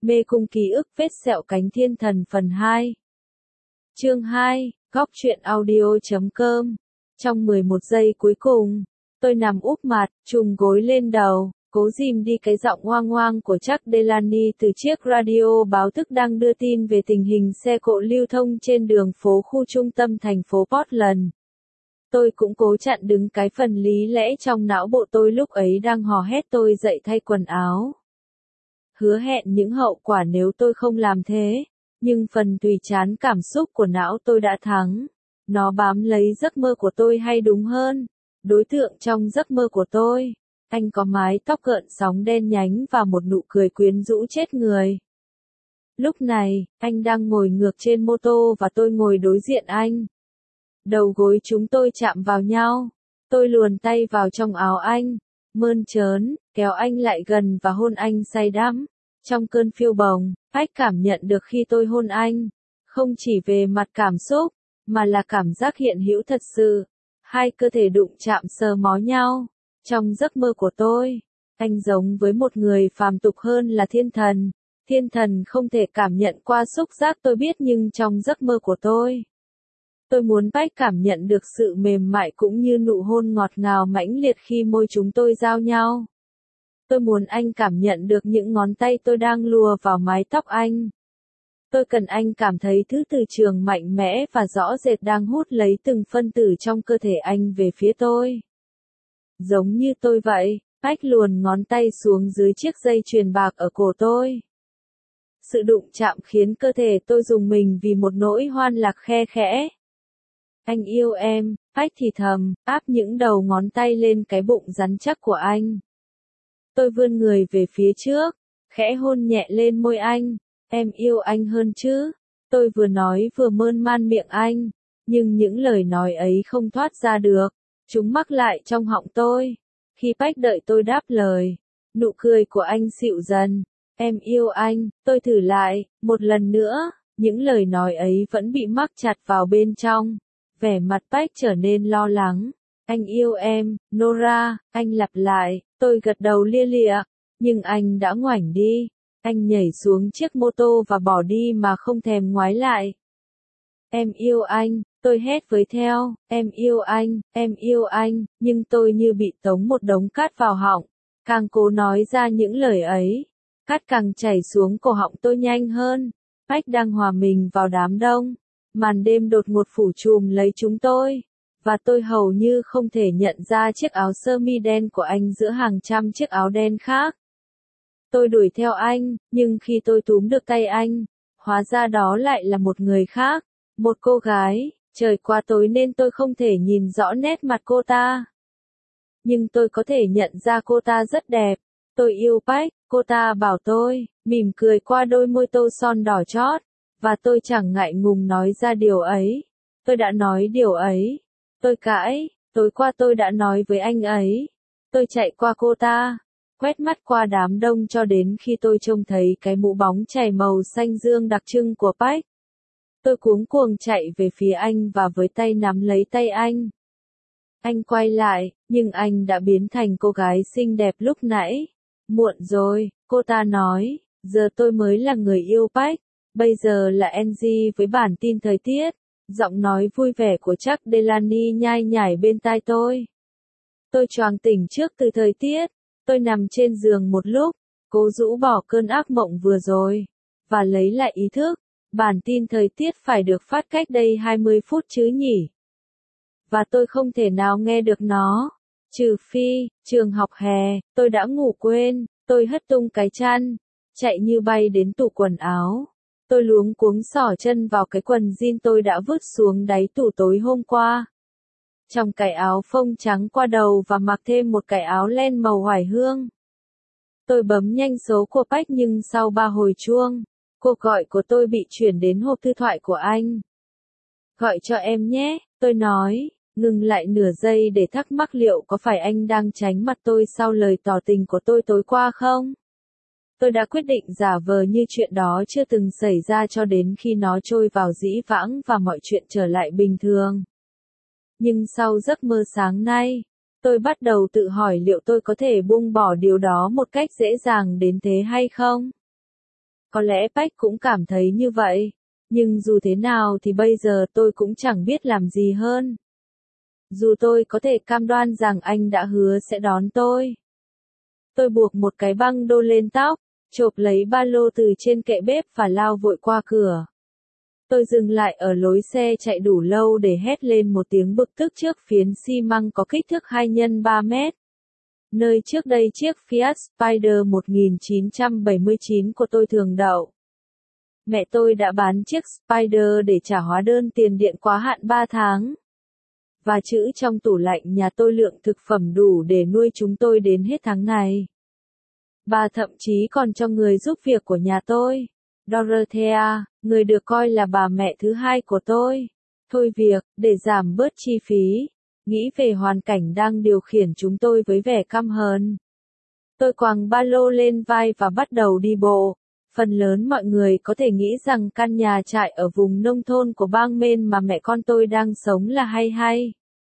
Mê cung ký ức vết sẹo cánh thiên thần phần 2. Chương 2, góc truyện audio.com. Trong 11 giây cuối cùng, tôi nằm úp mặt, trùm gối lên đầu, cố dìm đi cái giọng hoang hoang của Chuck Delaney từ chiếc radio báo thức đang đưa tin về tình hình xe cộ lưu thông trên đường phố khu trung tâm thành phố Portland. Tôi cũng cố chặn đứng cái phần lý lẽ trong não bộ tôi lúc ấy đang hò hét tôi dậy thay quần áo. Hứa hẹn những hậu quả nếu tôi không làm thế, nhưng phần tùy chán cảm xúc của não tôi đã thắng. Nó bám lấy giấc mơ của tôi, hay đúng hơn, đối tượng trong giấc mơ của tôi. Anh có mái tóc gợn sóng đen nhánh và một nụ cười quyến rũ chết người. Lúc này, anh đang ngồi ngược trên mô tô và tôi ngồi đối diện anh. Đầu gối chúng tôi chạm vào nhau. Tôi luồn tay vào trong áo anh, mơn trớn, kéo anh lại gần và hôn anh say đắm. Trong cơn phiêu bồng, Bách cảm nhận được khi tôi hôn anh, không chỉ về mặt cảm xúc, mà là cảm giác hiện hữu thật sự. Hai cơ thể đụng chạm sờ mó nhau. Trong giấc mơ của tôi, anh giống với một người phàm tục hơn là thiên thần. Thiên thần không thể cảm nhận qua xúc giác tôi biết, nhưng trong giấc mơ của tôi muốn Bách cảm nhận được sự mềm mại cũng như nụ hôn ngọt ngào mãnh liệt khi môi chúng tôi giao nhau. Tôi muốn anh cảm nhận được những ngón tay tôi đang lùa vào mái tóc anh. Tôi cần anh cảm thấy thứ từ trường mạnh mẽ và rõ rệt đang hút lấy từng phân tử trong cơ thể anh về phía tôi. Giống như tôi vậy, Bách luồn ngón tay xuống dưới chiếc dây chuyền bạc ở cổ tôi. Sự đụng chạm khiến cơ thể tôi rùng mình vì một nỗi hoan lạc khe khẽ. Anh yêu em, Bách thì thầm, áp những đầu ngón tay lên cái bụng rắn chắc của anh. Tôi vươn người về phía trước, khẽ hôn nhẹ lên môi anh. Em yêu anh hơn chứ? Tôi vừa nói vừa mơn man miệng anh, nhưng những lời nói ấy không thoát ra được. Chúng mắc lại trong họng tôi. Khi Bách đợi tôi đáp lời, nụ cười của anh dịu dần. Em yêu anh, tôi thử lại, một lần nữa, những lời nói ấy vẫn bị mắc chặt vào bên trong. Vẻ mặt Bách trở nên lo lắng. Anh yêu em, Nora, anh lặp lại. Tôi gật đầu lia lịa, nhưng anh đã ngoảnh đi. Anh nhảy xuống chiếc mô tô và bỏ đi mà không thèm ngoái lại. Em yêu anh, tôi hét với theo, em yêu anh, nhưng tôi như bị tống một đống cát vào họng. Càng cố nói ra những lời ấy, cát càng chảy xuống cổ họng tôi nhanh hơn. Bách đang hòa mình vào đám đông. Màn đêm đột ngột phủ trùm lấy chúng tôi, và tôi hầu như không thể nhận ra chiếc áo sơ mi đen của anh giữa hàng trăm chiếc áo đen khác. Tôi đuổi theo anh, nhưng khi tôi túm được tay anh, hóa ra đó lại là một người khác, một cô gái. Trời quá tối nên tôi không thể nhìn rõ nét mặt cô ta. Nhưng tôi có thể nhận ra cô ta rất đẹp. Tôi yêu Bách, cô ta bảo tôi, mỉm cười qua đôi môi tô son đỏ chót. Và tôi chẳng ngại ngùng nói ra điều ấy. Tôi đã nói điều ấy. Tôi cãi, tối qua tôi đã nói với anh ấy. Tôi chạy qua cô ta, quét mắt qua đám đông cho đến khi tôi trông thấy cái mũ bóng chảy màu xanh dương đặc trưng của Bách. Tôi cuống cuồng chạy về phía anh và với tay nắm lấy tay anh. Anh quay lại, nhưng anh đã biến thành cô gái xinh đẹp lúc nãy. Muộn rồi, cô ta nói, giờ tôi mới là người yêu Bách. Bây giờ là Angie với bản tin thời tiết. Giọng nói vui vẻ của Chuck Delaney nhai nhải bên tai tôi. Tôi choàng tỉnh trước từ thời tiết. Tôi nằm trên giường một lúc, cố rũ bỏ cơn ác mộng vừa rồi, và lấy lại ý thức. Bản tin thời tiết phải được phát cách đây 20 phút chứ nhỉ? Và tôi không thể nào nghe được nó. Trừ phi, trường học hè, tôi đã ngủ quên. Tôi hất tung cái chăn, chạy như bay đến tủ quần áo. Tôi luống cuống xỏ chân vào cái quần jean tôi đã vứt xuống đáy tủ tối hôm qua. Trong cái áo phông trắng qua đầu và mặc thêm một cái áo len màu hoài hương. Tôi bấm nhanh số của Bách, nhưng sau 3 hồi chuông, cuộc gọi của tôi bị chuyển đến hộp thư thoại của anh. Gọi cho em nhé, tôi nói, ngừng lại nửa giây để thắc mắc liệu có phải anh đang tránh mặt tôi sau lời tỏ tình của tôi tối qua không? Tôi đã quyết định giả vờ như chuyện đó chưa từng xảy ra cho đến khi nó trôi vào dĩ vãng và mọi chuyện trở lại bình thường. Nhưng sau giấc mơ sáng nay, tôi bắt đầu tự hỏi liệu tôi có thể buông bỏ điều đó một cách dễ dàng đến thế hay không? Có lẽ Bách cũng cảm thấy như vậy. Nhưng dù thế nào thì bây giờ tôi cũng chẳng biết làm gì hơn. Dù tôi có thể cam đoan rằng anh đã hứa sẽ đón tôi. Tôi buộc một cái băng đô lên tóc, chộp lấy ba lô từ trên kệ bếp và lao vội qua cửa. Tôi dừng lại ở lối xe chạy đủ lâu để hét lên một tiếng bực tức trước phiến xi măng có kích thước 2 x 3 mét. Nơi trước đây chiếc Fiat Spider 1979 của tôi thường đậu. Mẹ tôi đã bán chiếc Spider để trả hóa đơn tiền điện quá hạn 3 tháng. Và trữ trong tủ lạnh nhà tôi lượng thực phẩm đủ để nuôi chúng tôi đến hết tháng này. Bà thậm chí còn cho người giúp việc của nhà tôi, Dorothea, người được coi là bà mẹ thứ hai của tôi, thôi việc, để giảm bớt chi phí, nghĩ về hoàn cảnh đang điều khiển chúng tôi với vẻ căm hờn. Tôi quàng ba lô lên vai và bắt đầu đi bộ. Phần lớn mọi người có thể nghĩ rằng căn nhà trại ở vùng nông thôn của bang Maine mà mẹ con tôi đang sống là hay.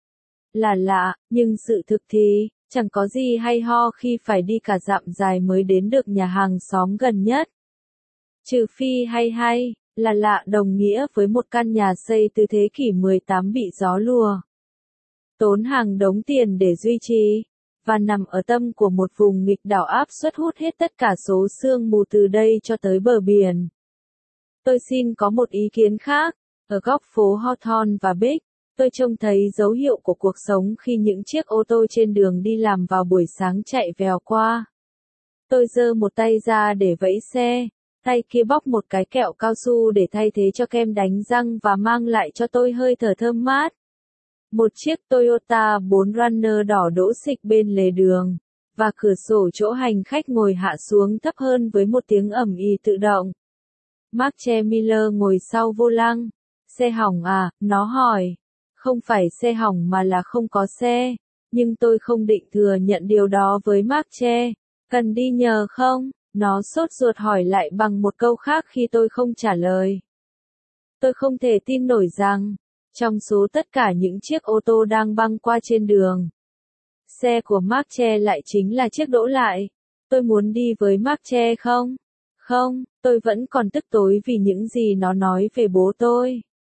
Là lạ, nhưng sự thực thì, chẳng có gì hay ho khi phải đi cả dặm dài mới đến được nhà hàng xóm gần nhất. Trừ phi hay, là lạ đồng nghĩa với một căn nhà xây từ thế kỷ 18 bị gió lùa. Tốn hàng đống tiền để duy trì, và nằm ở tâm của một vùng nghịch đảo áp suất hút hết tất cả số sương mù từ đây cho tới bờ biển. Tôi xin có một ý kiến khác, ở góc phố Hawthorne và Big, tôi trông thấy dấu hiệu của cuộc sống khi những chiếc ô tô trên đường đi làm vào buổi sáng chạy vèo qua. Tôi giơ một tay ra để vẫy xe, tay kia bóc một cái kẹo cao su để thay thế cho kem đánh răng và mang lại cho tôi hơi thở thơm mát. Một chiếc Toyota 4Runner đỏ đỗ xịch bên lề đường, và cửa sổ chỗ hành khách ngồi hạ xuống thấp hơn với một tiếng ầm ĩ tự động. Marche Miller ngồi sau vô lăng. Xe hỏng à, nó hỏi. Không phải xe hỏng mà là không có xe, nhưng tôi không định thừa nhận điều đó với Marche. Cần đi nhờ không? Nó sốt ruột hỏi lại bằng một câu khác khi tôi không trả lời. Tôi không thể tin nổi rằng, trong số tất cả những chiếc ô tô đang băng qua trên đường, xe của Marche lại chính là chiếc đỗ lại. Tôi muốn đi với Marche không? Không, tôi vẫn còn tức tối vì những gì nó nói về bố tôi.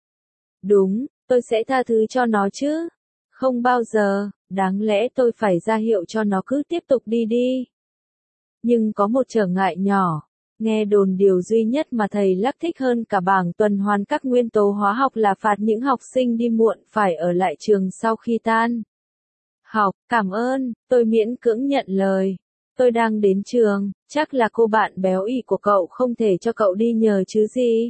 Đúng, tôi sẽ tha thứ cho nó chứ. Không bao giờ, đáng lẽ tôi phải ra hiệu cho nó cứ tiếp tục đi. Nhưng có một trở ngại nhỏ. Nghe đồn điều duy nhất mà thầy Lắc thích hơn cả bảng tuần hoàn các nguyên tố hóa học là phạt những học sinh đi muộn phải ở lại trường sau khi tan học. Cảm ơn, tôi miễn cưỡng nhận lời. Tôi đang đến trường, chắc là cô bạn béo ị của cậu không thể cho cậu đi nhờ chứ gì.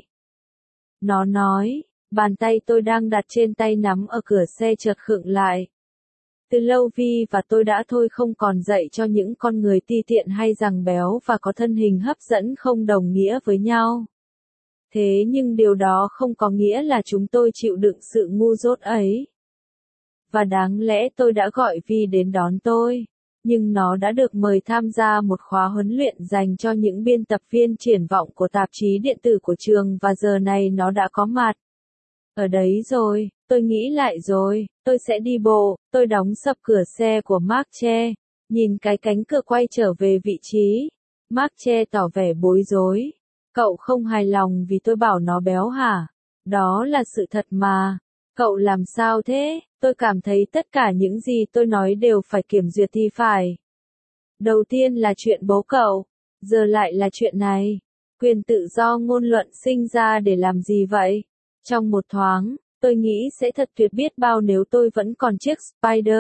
Nó nói, bàn tay tôi đang đặt trên tay nắm ở cửa xe chợt khựng lại. Từ lâu Vi và tôi đã thôi không còn dạy cho những con người ti tiện hay rằng béo và có thân hình hấp dẫn không đồng nghĩa với nhau. Thế nhưng điều đó không có nghĩa là chúng tôi chịu đựng sự ngu dốt ấy. Và đáng lẽ tôi đã gọi Vi đến đón tôi, nhưng nó đã được mời tham gia một khóa huấn luyện dành cho những biên tập viên triển vọng của tạp chí điện tử của trường và giờ này nó đã có mặt. Ở đấy rồi, tôi nghĩ lại rồi, tôi sẽ đi bộ. Tôi đóng sập cửa xe của Marche, nhìn cái cánh cửa quay trở về vị trí. Marche tỏ vẻ bối rối. Cậu không hài lòng vì tôi bảo nó béo hả? Đó là sự thật mà. Cậu làm sao thế? Tôi cảm thấy tất cả những gì tôi nói đều phải kiểm duyệt thì phải. Đầu tiên là chuyện bố cậu, giờ lại là chuyện này. Quyền tự do ngôn luận sinh ra để làm gì vậy? Trong một thoáng, tôi nghĩ sẽ thật tuyệt biết bao nếu tôi vẫn còn chiếc Spider.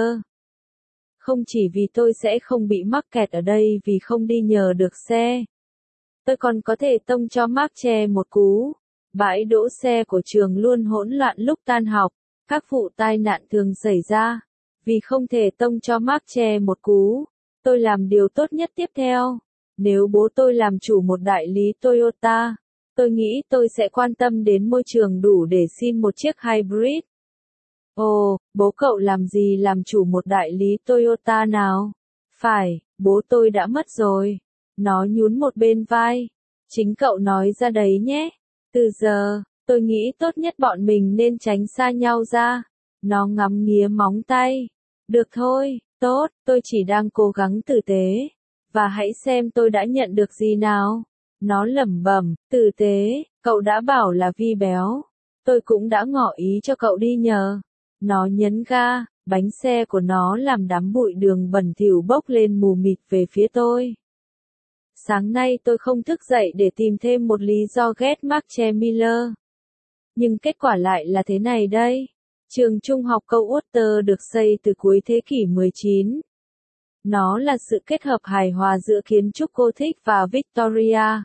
Không chỉ vì tôi sẽ không bị mắc kẹt ở đây vì không đi nhờ được xe. Tôi còn có thể tông cho Marche một cú. Bãi đỗ xe của trường luôn hỗn loạn lúc tan học. Các vụ tai nạn thường xảy ra. Vì không thể tông cho Marche một cú, tôi làm điều tốt nhất tiếp theo. Nếu bố tôi làm chủ một đại lý Toyota, tôi nghĩ tôi sẽ quan tâm đến môi trường đủ để xin một chiếc hybrid. Ồ, bố cậu làm gì làm chủ một đại lý Toyota nào? Phải, bố tôi đã mất rồi. Nó nhún một bên vai. Chính cậu nói ra đấy nhé. Từ giờ, tôi nghĩ tốt nhất bọn mình nên tránh xa nhau ra. Nó ngắm nghía móng tay. Được thôi, tốt, tôi chỉ đang cố gắng tử tế. Và hãy xem tôi đã nhận được gì nào. Nó lẩm bẩm, tử tế, cậu đã bảo là Vi béo. Tôi cũng đã ngỏ ý cho cậu đi nhờ. Nó nhấn ga, bánh xe của nó làm đám bụi đường bẩn thỉu bốc lên mù mịt về phía tôi. Sáng nay tôi không thức dậy để tìm thêm một lý do ghét Marche Miller. Nhưng kết quả lại là thế này đây. Trường trung học Coldwater được xây từ cuối thế kỷ 19. Nó là sự kết hợp hài hòa giữa kiến trúc Gothic và Victoria.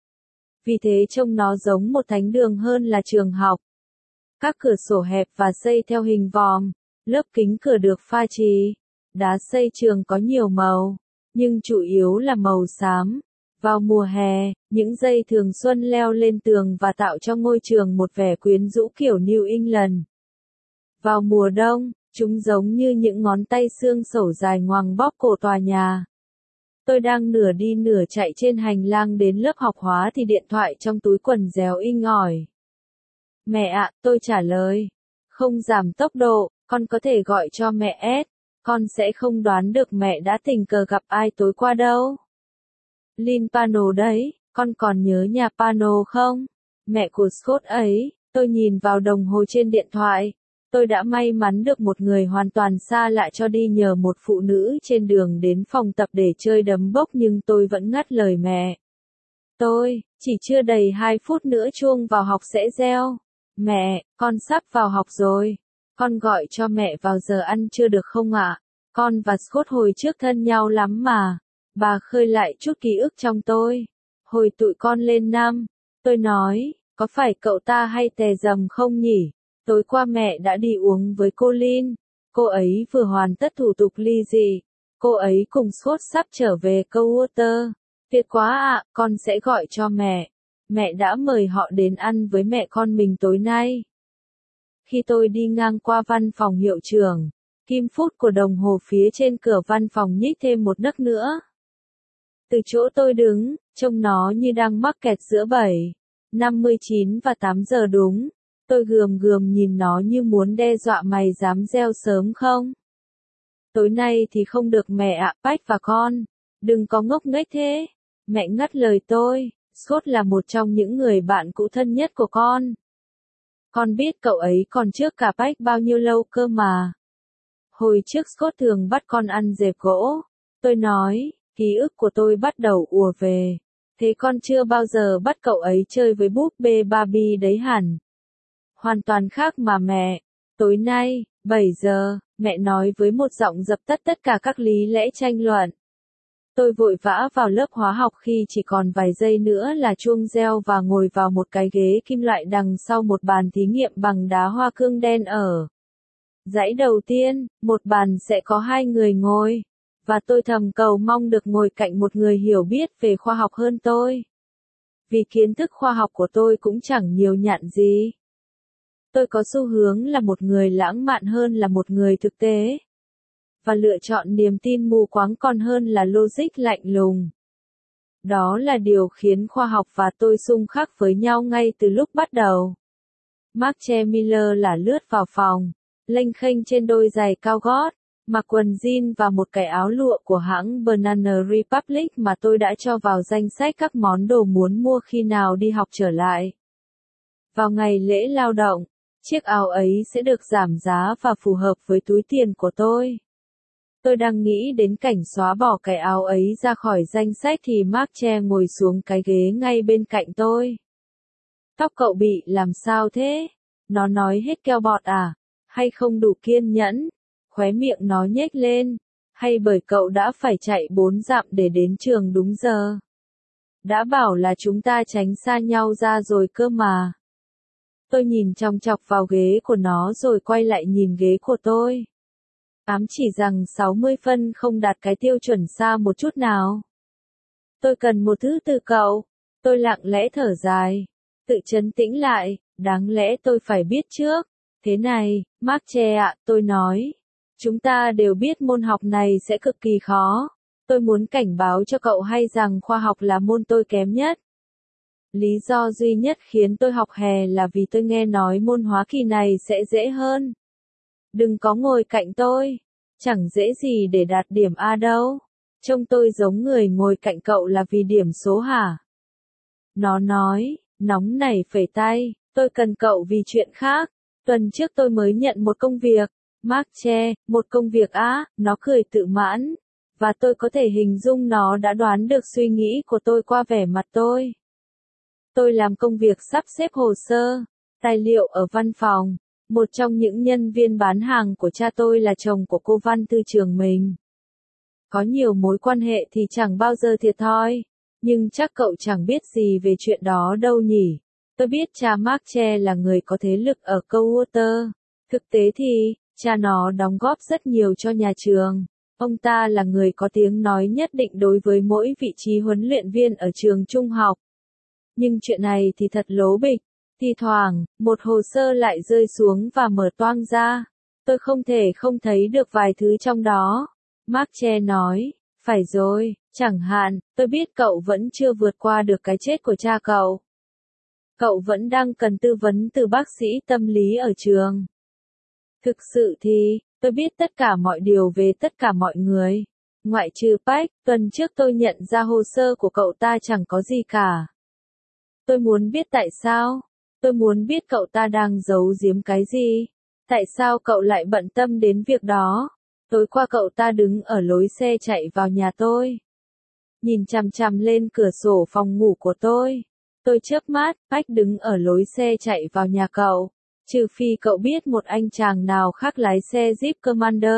Vì thế trông nó giống một thánh đường hơn là trường học. Các cửa sổ hẹp và xây theo hình vòm, lớp kính cửa được pha trì. Đá xây trường có nhiều màu, nhưng chủ yếu là màu xám. Vào mùa hè, những dây thường xuân leo lên tường và tạo cho ngôi trường một vẻ quyến rũ kiểu New England. Vào mùa đông, chúng giống như những ngón tay xương sẩu dài ngoằng bóp cổ tòa nhà. Tôi đang nửa đi nửa chạy trên hành lang đến lớp học hóa thì điện thoại trong túi quần réo inh ỏi. Mẹ ạ, tôi trả lời. Không giảm tốc độ, con có thể gọi cho mẹ S. Con sẽ không đoán được mẹ đã tình cờ gặp ai tối qua đâu. Lynn Pano đấy, con còn nhớ nhà Pano không? Mẹ của Scott ấy. Tôi nhìn vào đồng hồ trên điện thoại. Tôi đã may mắn được một người hoàn toàn xa lạ cho đi nhờ một phụ nữ trên đường đến phòng tập để chơi đấm bốc nhưng tôi vẫn ngắt lời mẹ. Chỉ chưa đầy 2 phút nữa chuông vào học sẽ reo. Mẹ, con sắp vào học rồi. Con gọi cho mẹ vào giờ ăn trưa được không ạ? Con và Scott hồi trước thân nhau lắm mà. Bà khơi lại chút ký ức trong tôi. Hồi tụi con lên năm, tôi nói, có phải cậu ta hay tè dầm không nhỉ? Tối qua mẹ đã đi uống với cô Lynn. Cô ấy vừa hoàn tất thủ tục ly dị. Cô ấy cùng Scott sắp trở về Coldwater. Tuyệt quá ạ, con sẽ gọi cho mẹ. Mẹ đã mời họ đến ăn với mẹ con mình tối nay. Khi tôi đi ngang qua văn phòng hiệu trưởng, kim phút của đồng hồ phía trên cửa văn phòng nhích thêm một nấc nữa. Từ chỗ tôi đứng, trông nó như đang mắc kẹt giữa 7:59 và 8 giờ đúng. Tôi gườm gườm nhìn nó như muốn đe dọa mày dám reo sớm không? Tối nay thì không được mẹ ạ, Bách và con. Đừng có ngốc nghếch thế. Mẹ ngắt lời tôi, Scott là một trong những người bạn cũ thân nhất của con. Con biết cậu ấy còn trước cả Bách bao nhiêu lâu cơ mà. Hồi trước Scott thường bắt con ăn dẹp gỗ. Tôi nói, ký ức của tôi bắt đầu ùa về. Thế con chưa bao giờ bắt cậu ấy chơi với búp bê Barbie đấy hẳn. Hoàn toàn khác mà mẹ. Tối nay, 7 giờ, mẹ nói với một giọng dập tắt tất cả các lý lẽ tranh luận. Tôi vội vã vào lớp hóa học khi chỉ còn vài giây nữa là chuông reo và ngồi vào một cái ghế kim loại đằng sau một bàn thí nghiệm bằng đá hoa cương đen ở dãy đầu tiên, một bàn sẽ có 2 người ngồi, và tôi thầm cầu mong được ngồi cạnh một người hiểu biết về khoa học hơn tôi. Vì kiến thức khoa học của tôi cũng chẳng nhiều nhạn gì. Tôi có xu hướng là một người lãng mạn hơn là một người thực tế. Và lựa chọn niềm tin mù quáng còn hơn là logic lạnh lùng. Đó là điều khiến khoa học và tôi xung khắc với nhau ngay từ lúc bắt đầu. Marche Miller là lướt vào phòng, lênh khênh trên đôi giày cao gót, mặc quần jean và một cái áo lụa của hãng Banana Republic mà tôi đã cho vào danh sách các món đồ muốn mua khi nào đi học trở lại. Vào ngày lễ lao động, chiếc áo ấy sẽ được giảm giá và phù hợp với túi tiền của tôi. Tôi đang nghĩ đến cảnh xóa bỏ cái áo ấy ra khỏi danh sách thì Marche ngồi xuống cái ghế ngay bên cạnh tôi. Tóc cậu bị làm sao thế? Nó nói hết keo bọt à? Hay không đủ kiên nhẫn? Khóe miệng nó nhếch lên. Hay bởi cậu đã phải chạy 4 dặm để đến trường đúng giờ? Đã bảo là chúng ta tránh xa nhau ra rồi cơ mà. Tôi nhìn chòng chọc vào ghế của nó rồi quay lại nhìn ghế của tôi. Ám chỉ rằng 60 phân không đạt cái tiêu chuẩn xa một chút nào. Tôi cần một thứ từ cậu. Tôi lặng lẽ thở dài. Tự trấn tĩnh lại, đáng lẽ tôi phải biết trước. Thế này, Marche ạ, tôi nói. Chúng ta đều biết môn học này sẽ cực kỳ khó. Tôi muốn cảnh báo cho cậu hay rằng khoa học là môn tôi kém nhất. Lý do duy nhất khiến tôi học hè là vì tôi nghe nói môn hóa kỳ này sẽ dễ hơn. Đừng có ngồi cạnh tôi. Chẳng dễ gì để đạt điểm A đâu. Trông tôi giống người ngồi cạnh cậu là vì điểm số hả? Nó nói, nóng nảy phẩy tay, tôi cần cậu vì chuyện khác. Tuần trước tôi mới nhận một công việc. Mark che, một công việc á, nó cười tự mãn. Và tôi có thể hình dung nó đã đoán được suy nghĩ của tôi qua vẻ mặt tôi. Tôi làm công việc sắp xếp hồ sơ, tài liệu ở văn phòng. Một trong những nhân viên bán hàng của cha tôi là chồng của cô văn thư trường mình. Có nhiều mối quan hệ thì chẳng bao giờ thiệt thòi. Nhưng chắc cậu chẳng biết gì về chuyện đó đâu nhỉ. Tôi biết cha Mark Che là người có thế lực ở Coldwater. Thực tế thì, cha nó đóng góp rất nhiều cho nhà trường. Ông ta là người có tiếng nói nhất định đối với mỗi vị trí huấn luyện viên ở trường trung học. Nhưng chuyện này thì thật lố bịch. Thi thoảng, một hồ sơ lại rơi xuống và mở toang ra. Tôi không thể không thấy được vài thứ trong đó. Mark Che nói, phải rồi, chẳng hạn, tôi biết cậu vẫn chưa vượt qua được cái chết của cha cậu. Cậu vẫn đang cần tư vấn từ bác sĩ tâm lý ở trường. Thực sự thì, tôi biết tất cả mọi điều về tất cả mọi người. Ngoại trừ Pac, tuần trước tôi nhận ra hồ sơ của cậu ta chẳng có gì cả. Tôi muốn biết tại sao. Tôi muốn biết cậu ta đang giấu giếm cái gì. Tại sao cậu lại bận tâm đến việc đó? Tối qua cậu ta đứng ở lối xe chạy vào nhà tôi. Nhìn chằm chằm lên cửa sổ phòng ngủ của tôi. Tôi chớp mắt, Pac đứng ở lối xe chạy vào nhà cậu. Trừ phi cậu biết một anh chàng nào khác lái xe Jeep Commander.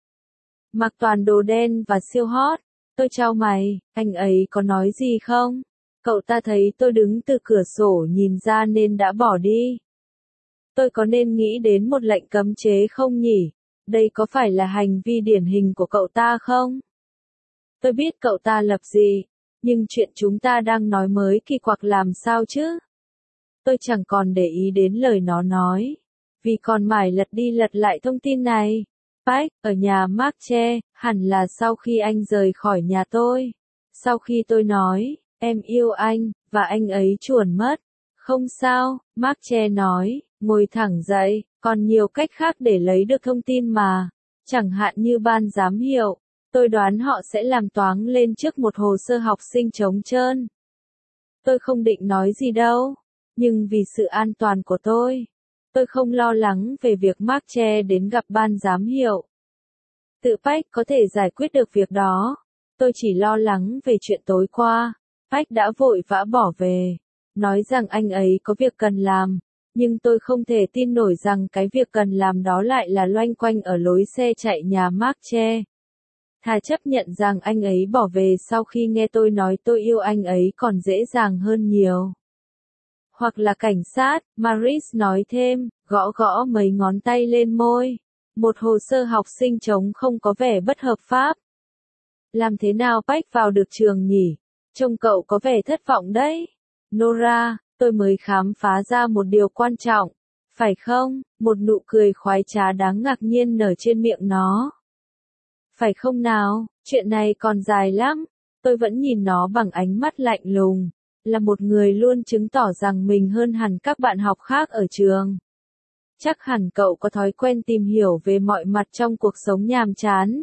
Mặc toàn đồ đen và siêu hot. Tôi chau mày, anh ấy có nói gì không? Cậu ta thấy tôi đứng từ cửa sổ nhìn ra nên đã bỏ đi. Tôi có nên nghĩ đến một lệnh cấm chế không nhỉ? Đây có phải là hành vi điển hình của cậu ta không? Tôi biết cậu ta lập gì, nhưng chuyện chúng ta đang nói mới kỳ quặc làm sao chứ? Tôi chẳng còn để ý đến lời nó nói, vì còn mải lật đi lật lại thông tin này. Pac, ở nhà Mark Che, hẳn là sau khi anh rời khỏi nhà tôi. Sau khi tôi nói, em yêu anh, và anh ấy chuồn mất. Không sao, Mark Che nói, ngồi thẳng dậy, còn nhiều cách khác để lấy được thông tin mà. Chẳng hạn như ban giám hiệu, tôi đoán họ sẽ làm toáng lên trước một hồ sơ học sinh trống trơn. Tôi không định nói gì đâu, nhưng vì sự an toàn của tôi không lo lắng về việc Mark Che đến gặp ban giám hiệu. Tự Pac có thể giải quyết được việc đó. Tôi chỉ lo lắng về chuyện tối qua. Pac đã vội vã bỏ về, nói rằng anh ấy có việc cần làm, nhưng tôi không thể tin nổi rằng cái việc cần làm đó lại là loanh quanh ở lối xe chạy nhà Mark Che. Thà chấp nhận rằng anh ấy bỏ về sau khi nghe tôi nói tôi yêu anh ấy còn dễ dàng hơn nhiều. Hoặc là cảnh sát, Maris nói thêm, gõ gõ mấy ngón tay lên môi. Một hồ sơ học sinh trống không có vẻ bất hợp pháp. Làm thế nào Pac vào được trường nhỉ? Trông cậu có vẻ thất vọng đấy. Nora, tôi mới khám phá ra một điều quan trọng. Phải không? Một nụ cười khoái trá đáng ngạc nhiên nở trên miệng nó. Phải không nào? Chuyện này còn dài lắm. Tôi vẫn nhìn nó bằng ánh mắt lạnh lùng. Là một người luôn chứng tỏ rằng mình hơn hẳn các bạn học khác ở trường. Chắc hẳn cậu có thói quen tìm hiểu về mọi mặt trong cuộc sống nhàm chán.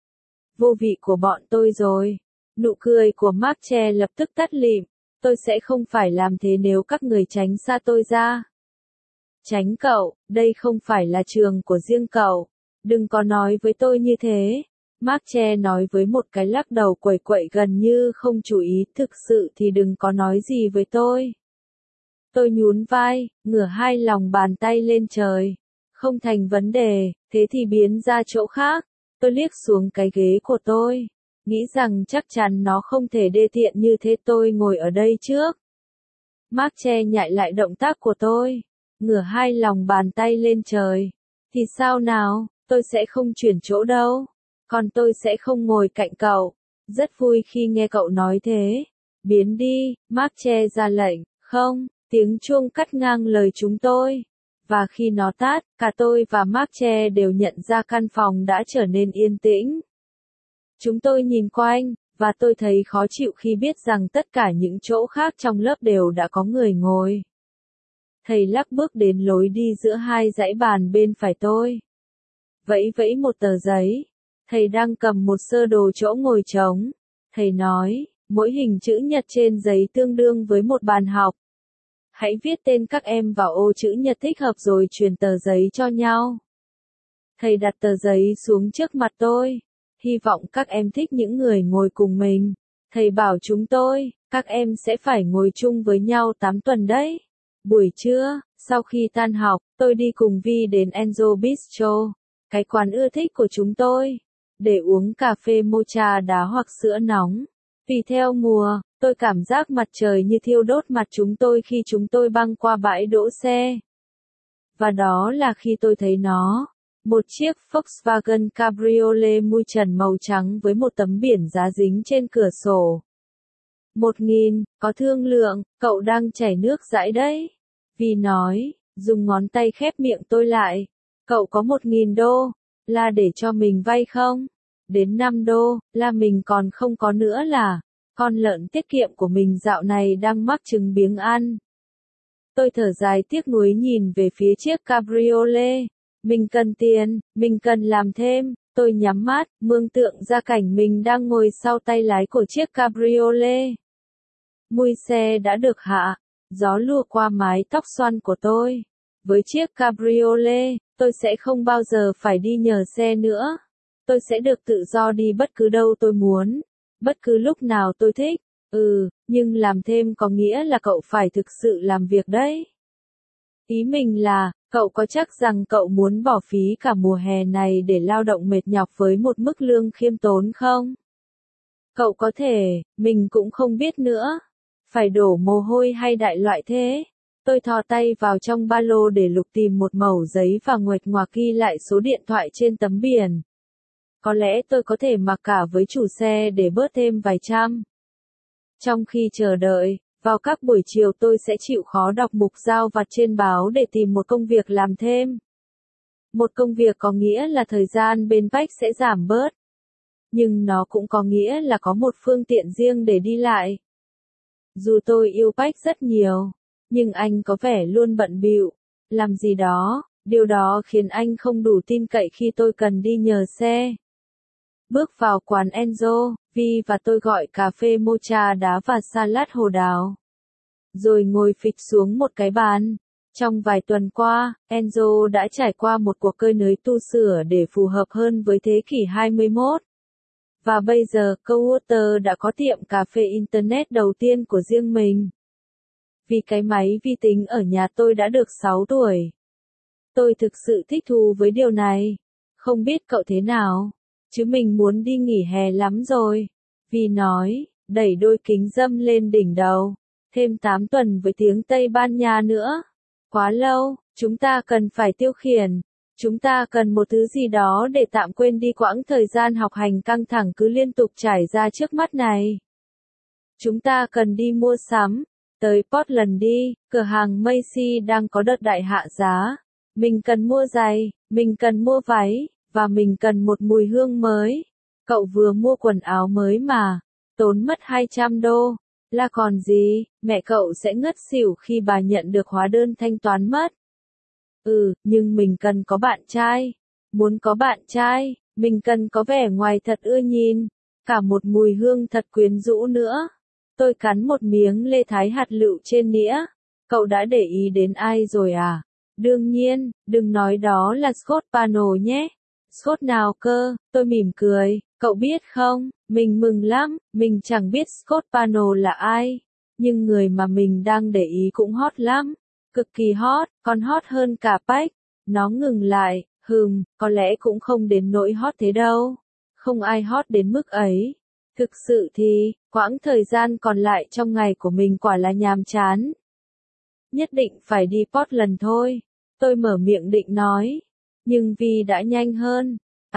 Vô vị của bọn tôi rồi. Nụ cười của Mark Che lập tức tắt lịm. Tôi sẽ không phải làm thế nếu các người tránh xa tôi ra. Tránh cậu, đây không phải là trường của riêng cậu. Đừng có nói với tôi như thế. Mark Che nói với một cái lắc đầu quẩy quậy gần như không chú ý, thực sự thì đừng có nói gì với tôi. Tôi nhún vai, ngửa hai lòng bàn tay lên trời. Không thành vấn đề, thế thì biến ra chỗ khác. Tôi liếc xuống cái ghế của tôi. Nghĩ rằng chắc chắn nó không thể đê tiện như thế tôi ngồi ở đây trước. Mark Che nhại lại động tác của tôi. Ngửa hai lòng bàn tay lên trời. Thì sao nào, tôi sẽ không chuyển chỗ đâu. Còn tôi sẽ không ngồi cạnh cậu. Rất vui khi nghe cậu nói thế. Biến đi, Mark Che ra lệnh. Không, tiếng chuông cắt ngang lời chúng tôi. Và khi nó tắt, cả tôi và Mark Che đều nhận ra căn phòng đã trở nên yên tĩnh. Chúng tôi nhìn quanh, và tôi thấy khó chịu khi biết rằng tất cả những chỗ khác trong lớp đều đã có người ngồi. Thầy lắc bước đến lối đi giữa hai dãy bàn bên phải tôi. Vẫy vẫy một tờ giấy. Thầy đang cầm một sơ đồ chỗ ngồi trống. Thầy nói, Mỗi hình chữ nhật trên giấy tương đương với một bàn học. Hãy viết tên các em vào ô chữ nhật thích hợp rồi truyền tờ giấy cho nhau. Thầy đặt tờ giấy xuống trước mặt tôi. Hy vọng các em thích những người ngồi cùng mình. Thầy bảo chúng tôi, các em sẽ phải ngồi chung với nhau 8 tuần đấy. Buổi trưa, sau khi tan học, tôi đi cùng Vi đến Enzo Bistro, cái quán ưa thích của chúng tôi, để uống cà phê mocha đá hoặc sữa nóng. Tùy theo mùa, tôi cảm giác mặt trời như thiêu đốt mặt chúng tôi khi chúng tôi băng qua bãi đỗ xe. Và đó là khi tôi thấy nó. Một chiếc Volkswagen Cabriolet mui trần màu trắng với một tấm biển giá dính trên cửa sổ. 1.000, có thương lượng, cậu đang chảy nước dãi đấy. Vi nói, dùng ngón tay khép miệng tôi lại. Cậu có 1.000 đô, là để cho mình vay không? Đến 5 đô, là mình còn không có nữa là, con lợn tiết kiệm của mình dạo này đang mắc chứng biếng ăn. Tôi thở dài tiếc nuối nhìn về phía chiếc cabriolet. Mình cần tiền, mình cần làm thêm. Tôi nhắm mắt, mường tượng ra cảnh mình đang ngồi sau tay lái của chiếc cabriolet. Mui xe đã được hạ, gió lùa qua mái tóc xoăn của tôi. Với chiếc cabriolet, tôi sẽ không bao giờ phải đi nhờ xe nữa. Tôi sẽ được tự do đi bất cứ đâu tôi muốn, bất cứ lúc nào tôi thích. Nhưng làm thêm có nghĩa là cậu phải thực sự làm việc đấy. Ý mình là, cậu có chắc rằng cậu muốn bỏ phí cả mùa hè này để lao động mệt nhọc với một mức lương khiêm tốn không? Cậu có thể, mình cũng không biết nữa. Phải đổ mồ hôi hay đại loại thế? Tôi thò tay vào trong ba lô để lục tìm một mẩu giấy và nguệch ngoạc ghi lại số điện thoại trên tấm biển. Có lẽ tôi có thể mặc cả với chủ xe để bớt thêm vài trăm. Trong khi chờ đợi, vào các buổi chiều tôi sẽ chịu khó đọc mục giao vặt trên báo để tìm một công việc làm thêm. Một công việc có nghĩa là thời gian bên vách sẽ giảm bớt. Nhưng nó cũng có nghĩa là có một phương tiện riêng để đi lại. Dù tôi yêu Bách rất nhiều, nhưng anh có vẻ luôn bận bịu, làm gì đó, điều đó khiến anh không đủ tin cậy khi tôi cần đi nhờ xe. Bước vào quán Enzo, Vi và tôi gọi cà phê mocha đá và salad hồ đào. Rồi ngồi phịch xuống một cái bàn. Trong vài tuần qua, Enzo đã trải qua một cuộc cơi nới tu sửa để phù hợp hơn với thế kỷ 21. Và bây giờ, Coworker đã có tiệm cà phê Internet đầu tiên của riêng mình. Vì cái máy vi tính ở nhà tôi đã được 6 tuổi. Tôi thực sự thích thú với điều này. Không biết cậu thế nào, chứ mình muốn đi nghỉ hè lắm rồi. Vi nói, đẩy đôi kính râm lên đỉnh đầu. Thêm 8 tuần với tiếng Tây Ban Nha nữa. Quá lâu, chúng ta cần phải tiêu khiển. Chúng ta cần một thứ gì đó để tạm quên đi quãng thời gian học hành căng thẳng cứ liên tục trải ra trước mắt này. Chúng ta cần đi mua sắm. Tới Portland đi, cửa hàng Macy đang có đợt đại hạ giá. Mình cần mua giày, mình cần mua váy, và mình cần một mùi hương mới. Cậu vừa mua quần áo mới mà, tốn mất 200 đô. Là còn gì, mẹ cậu sẽ ngất xỉu khi bà nhận được hóa đơn thanh toán mất. Nhưng mình cần có bạn trai. Muốn có bạn trai, mình cần có vẻ ngoài thật ưa nhìn. Cả một mùi hương thật quyến rũ nữa. Tôi cắn một miếng lê thái hạt lựu trên nĩa. Cậu đã để ý đến ai rồi à? Đương nhiên, đừng nói đó là Scott Pano nhé. Scott nào cơ? Tôi mỉm cười. Cậu biết không, mình mừng lắm, mình chẳng biết Scott Pano là ai. Nhưng người mà mình đang để ý cũng hot lắm. Cực kỳ hot, còn hot hơn cả Bách. Nó ngừng lại, có lẽ cũng không đến nỗi hot thế đâu. Không ai hot đến mức ấy. Thực sự thì, quãng thời gian còn lại trong ngày của mình quả là nhàm chán. Nhất định phải đi Portland thôi. Tôi mở miệng định nói. Nhưng Vi đã nhanh hơn.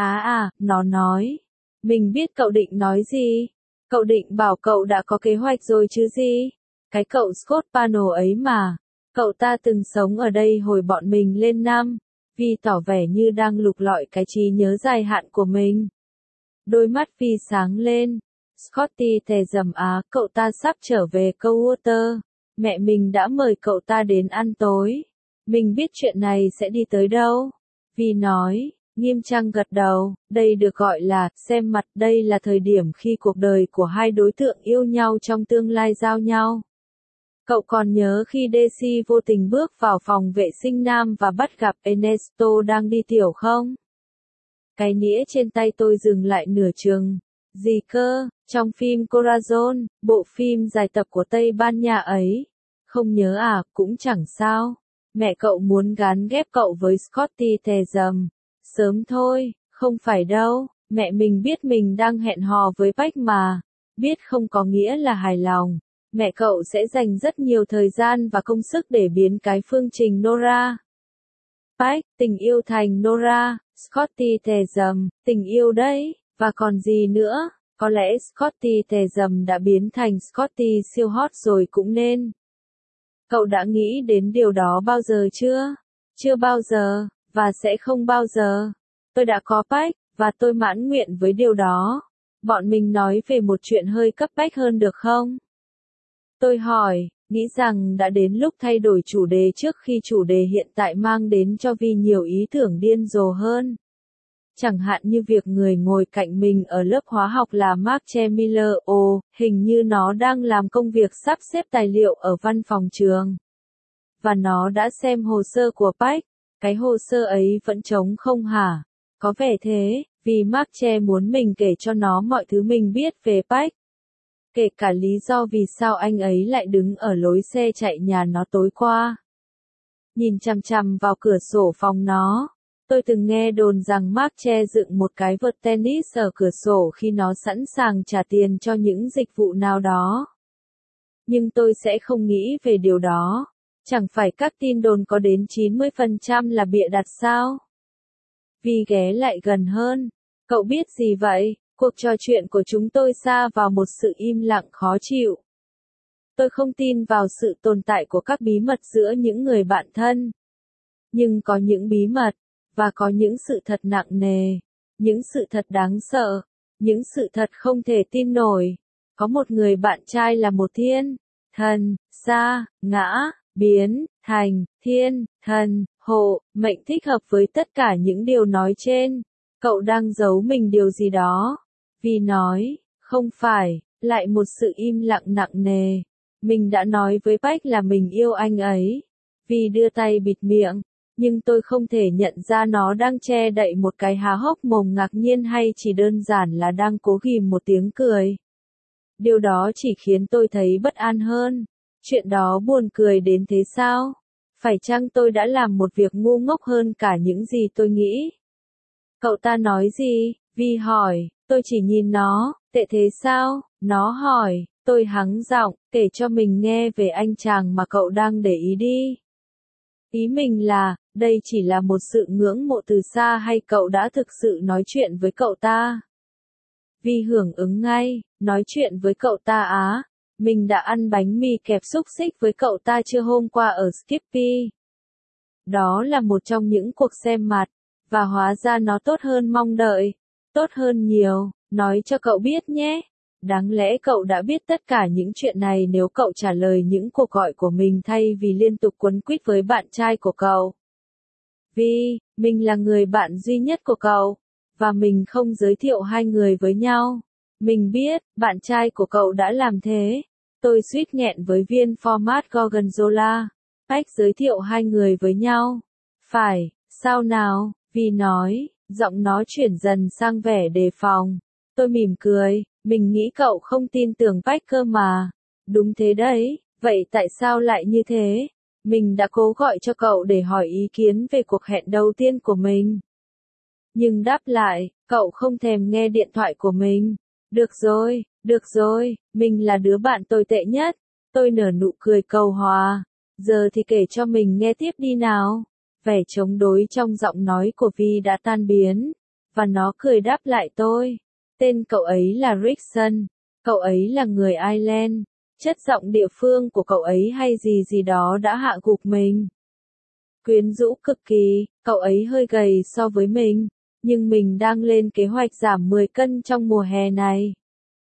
Nó nói. Mình biết cậu định nói gì. Cậu định bảo cậu đã có kế hoạch rồi chứ gì. Cái cậu Scott Pano ấy mà. Cậu ta từng sống ở đây hồi bọn mình lên năm. Vi tỏ vẻ như đang lục lọi cái trí nhớ dài hạn của mình. Đôi mắt Vi sáng lên. Scotty thề rầm á, cậu ta sắp trở về Coworker. Mẹ mình đã mời cậu ta đến ăn tối. Mình biết chuyện này sẽ đi tới đâu. Vi nói, Nghiêm trang gật đầu, đây được gọi là, xem mặt, đây là thời điểm khi cuộc đời của hai đối tượng yêu nhau trong tương lai giao nhau. Cậu còn nhớ khi Daisy vô tình bước vào phòng vệ sinh nam và bắt gặp Ernesto đang đi tiểu không? Cái nĩa trên tay tôi dừng lại nửa chừng. Gì cơ, trong phim Corazon, bộ phim dài tập của Tây Ban Nha ấy. Không nhớ à, cũng chẳng sao. Mẹ cậu muốn gán ghép cậu với Scotty Tezem. Sớm thôi, không phải đâu, mẹ mình biết mình đang hẹn hò với Bách mà. Biết không có nghĩa là hài lòng. Mẹ cậu sẽ dành rất nhiều thời gian và công sức để biến cái phương trình Nora. Bách, tình yêu thành Nora, Scotty Tezem, tình yêu đấy, và còn gì nữa, có lẽ Scotty Tezem đã biến thành Scotty siêu hot rồi cũng nên. Cậu đã nghĩ đến điều đó bao giờ chưa? Chưa bao giờ, và sẽ không bao giờ. Tôi đã có Bách, và tôi mãn nguyện với điều đó. Bọn mình nói về một chuyện hơi cấp bách hơn được không? Tôi hỏi, nghĩ rằng đã đến lúc thay đổi chủ đề trước khi chủ đề hiện tại mang đến cho Vi nhiều ý tưởng điên rồ hơn. Chẳng hạn như việc người ngồi cạnh mình ở lớp hóa học là Mark Miller, hình như nó đang làm công việc sắp xếp tài liệu ở văn phòng trường. Và nó đã xem hồ sơ của Bách, cái hồ sơ ấy vẫn trống không hả? Có vẻ thế, vì Mark muốn mình kể cho nó mọi thứ mình biết về Bách. Kể cả lý do vì sao anh ấy lại đứng ở lối xe chạy nhà nó tối qua. Nhìn chằm chằm vào cửa sổ phòng nó. Tôi từng nghe đồn rằng Mark dựng một cái vợt tennis ở cửa sổ khi nó sẵn sàng trả tiền cho những dịch vụ nào đó. Nhưng tôi sẽ không nghĩ về điều đó. Chẳng phải các tin đồn có đến 90% là bịa đặt sao? Vi ghé lại gần hơn. Cậu biết gì vậy? Cuộc trò chuyện của chúng tôi sa vào một sự im lặng khó chịu. Tôi không tin vào sự tồn tại của các bí mật giữa những người bạn thân. Nhưng có những bí mật, và có những sự thật nặng nề, những sự thật đáng sợ, những sự thật không thể tin nổi. Có một người bạn trai là một thiên, thần, sa, ngã, biến, thành, thiên, thần, hộ, mệnh thích hợp với tất cả những điều nói trên. Cậu đang giấu mình điều gì đó. Vi nói, không phải, lại một sự im lặng nặng nề. Mình đã nói với Bách là mình yêu anh ấy. Vi đưa tay bịt miệng, nhưng tôi không thể nhận ra nó đang che đậy một cái há hốc mồm ngạc nhiên hay chỉ đơn giản là đang cố ghim một tiếng cười. Điều đó chỉ khiến tôi thấy bất an hơn. Chuyện đó buồn cười đến thế sao? Phải chăng tôi đã làm một việc ngu ngốc hơn cả những gì tôi nghĩ? Cậu ta nói gì? Vi hỏi, tôi chỉ nhìn nó, tệ thế sao? Nó hỏi, tôi hắng giọng, kể cho mình nghe về anh chàng mà cậu đang để ý đi. Ý mình là, đây chỉ là một sự ngưỡng mộ từ xa hay cậu đã thực sự nói chuyện với cậu ta? Vi hưởng ứng ngay, nói chuyện với cậu ta á. Mình đã ăn bánh mì kẹp xúc xích với cậu ta trưa hôm qua ở Skippy. Đó là một trong những cuộc xem mặt, và hóa ra nó tốt hơn mong đợi. Tốt hơn nhiều, nói cho cậu biết nhé. Đáng lẽ cậu đã biết tất cả những chuyện này nếu cậu trả lời những cuộc gọi của mình thay vì liên tục quấn quýt với bạn trai của cậu. Vì, mình là người bạn duy nhất của cậu, và mình không giới thiệu hai người với nhau. Mình biết, bạn trai của cậu đã làm thế. Tôi suýt nghẹn với viên format Gorgonzola. Bách giới thiệu hai người với nhau. Phải, sao nào? Vi nói, giọng nó chuyển dần sang vẻ đề phòng. Tôi mỉm cười, mình nghĩ cậu không tin tưởng Bách cơ mà. Đúng thế đấy, vậy tại sao lại như thế? Mình đã cố gọi cho cậu để hỏi ý kiến về cuộc hẹn đầu tiên của mình. Nhưng đáp lại, cậu không thèm nghe điện thoại của mình. Được rồi, mình là đứa bạn tồi tệ nhất. Tôi nở nụ cười cầu hòa. Giờ thì kể cho mình nghe tiếp đi nào. Vẻ chống đối trong giọng nói của Vi đã tan biến, và nó cười đáp lại tôi. Tên cậu ấy là Rickson. Cậu ấy là người Ireland. Chất giọng địa phương của cậu ấy hay gì gì đó đã hạ gục mình. Quyến rũ cực kỳ, cậu ấy hơi gầy so với mình, nhưng mình đang lên kế hoạch giảm 10 cân trong mùa hè này.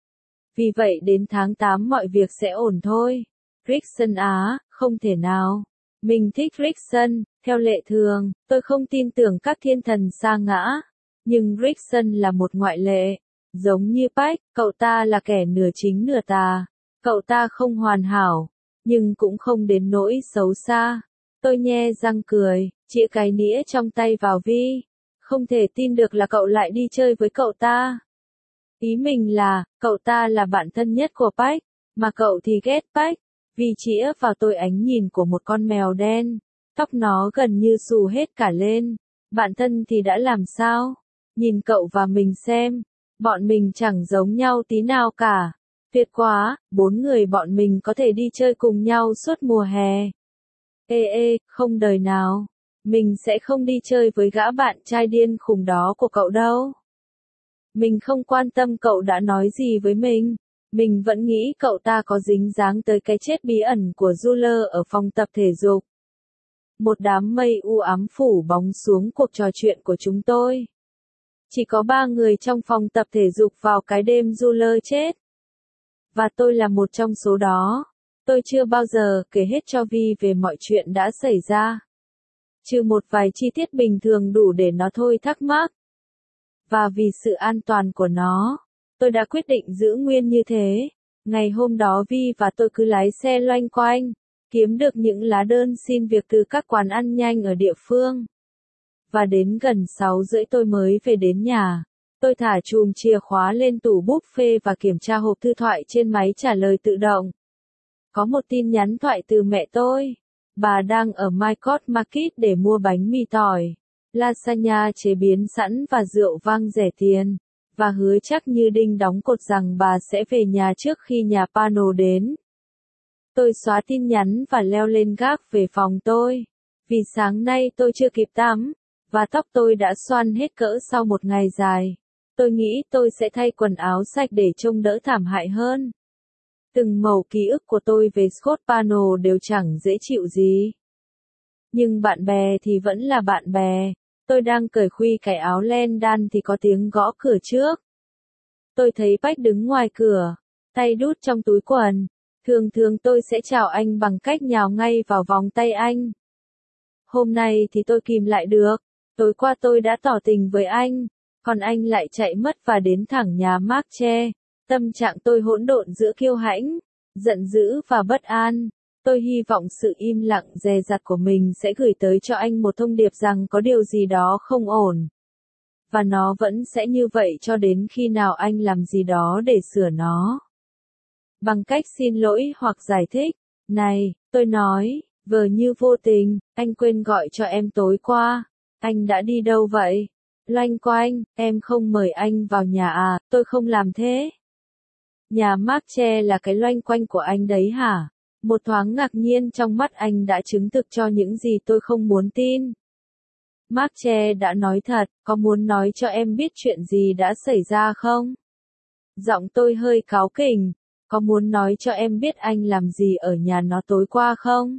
Vì vậy đến tháng 8 mọi việc sẽ ổn thôi. Rickson á, không thể nào. Mình thích Rickson, theo lệ thường, tôi không tin tưởng các thiên thần sa ngã. Nhưng Rickson là một ngoại lệ. Giống như Pac, cậu ta là kẻ nửa chính nửa tà. Cậu ta không hoàn hảo, nhưng cũng không đến nỗi xấu xa. Tôi nhe răng cười, chĩa cái nĩa trong tay vào Vi. Không thể tin được là cậu lại đi chơi với cậu ta. Ý mình là, cậu ta là bạn thân nhất của Pac, mà cậu thì ghét Pac. Vi chĩa vào tôi ánh nhìn của một con mèo đen. Tóc nó gần như xù hết cả lên. Bạn thân thì đã làm sao? Nhìn cậu và mình xem. Bọn mình chẳng giống nhau tí nào cả. Tuyệt quá, 4 người bọn mình có thể đi chơi cùng nhau suốt mùa hè. Không đời nào. Mình sẽ không đi chơi với gã bạn trai điên khùng đó của cậu đâu. Mình không quan tâm cậu đã nói gì với mình. Mình vẫn nghĩ cậu ta có dính dáng tới cái chết bí ẩn của Juler ở phòng tập thể dục. Một đám mây u ám phủ bóng xuống cuộc trò chuyện của chúng tôi. Chỉ có 3 người trong phòng tập thể dục vào cái đêm Juler chết. Và tôi là một trong số đó. Tôi chưa bao giờ kể hết cho Vi về mọi chuyện đã xảy ra. Trừ một vài chi tiết bình thường đủ để nó thôi thắc mắc. Và vì sự an toàn của nó, tôi đã quyết định giữ nguyên như thế. Ngày hôm đó Vi và tôi cứ lái xe loanh quanh, kiếm được những lá đơn xin việc từ các quán ăn nhanh ở địa phương. Và đến gần 6:30 tôi mới về đến nhà. Tôi thả chùm chìa khóa lên tủ buffet và kiểm tra hộp thư thoại trên máy trả lời tự động. Có một tin nhắn thoại từ mẹ tôi. Bà đang ở Mycott Market để mua bánh mì tỏi, lasagna chế biến sẵn và rượu vang rẻ tiền, và hứa chắc như đinh đóng cột rằng bà sẽ về nhà trước khi nhà Pano đến. Tôi xóa tin nhắn và leo lên gác về phòng tôi. Vì sáng nay tôi chưa kịp tắm, và tóc tôi đã xoăn hết cỡ sau một ngày dài. Tôi nghĩ tôi sẽ thay quần áo sạch để trông đỡ thảm hại hơn. Từng mẩu ký ức của tôi về Scott Pano đều chẳng dễ chịu gì. Nhưng bạn bè thì vẫn là bạn bè. Tôi đang cởi khuy cái áo len đan thì có tiếng gõ cửa trước. Tôi thấy Pac đứng ngoài cửa, tay đút trong túi quần. Thường thường tôi sẽ chào anh bằng cách nhào ngay vào vòng tay anh. Hôm nay thì tôi kìm lại được. Tối qua tôi đã tỏ tình với anh, còn anh lại chạy mất và đến thẳng nhà Mark-che. Tâm trạng tôi hỗn độn giữa kiêu hãnh, giận dữ và bất an. Tôi hy vọng sự im lặng dè dặt của mình sẽ gửi tới cho anh một thông điệp rằng có điều gì đó không ổn. Và nó vẫn sẽ như vậy cho đến khi nào anh làm gì đó để sửa nó. Bằng cách xin lỗi hoặc giải thích. Này, tôi nói, vờ như vô tình, anh quên gọi cho em tối qua. Anh đã đi đâu vậy? Loanh quanh, em không mời anh vào nhà à, tôi không làm thế. Nhà Mark-che là cái loanh quanh của anh đấy hả? Một thoáng ngạc nhiên trong mắt anh đã chứng thực cho những gì tôi không muốn tin. Mark-che đã nói thật, có muốn nói cho em biết chuyện gì đã xảy ra không? Giọng tôi hơi cáu kỉnh, có muốn nói cho em biết anh làm gì ở nhà nó tối qua không?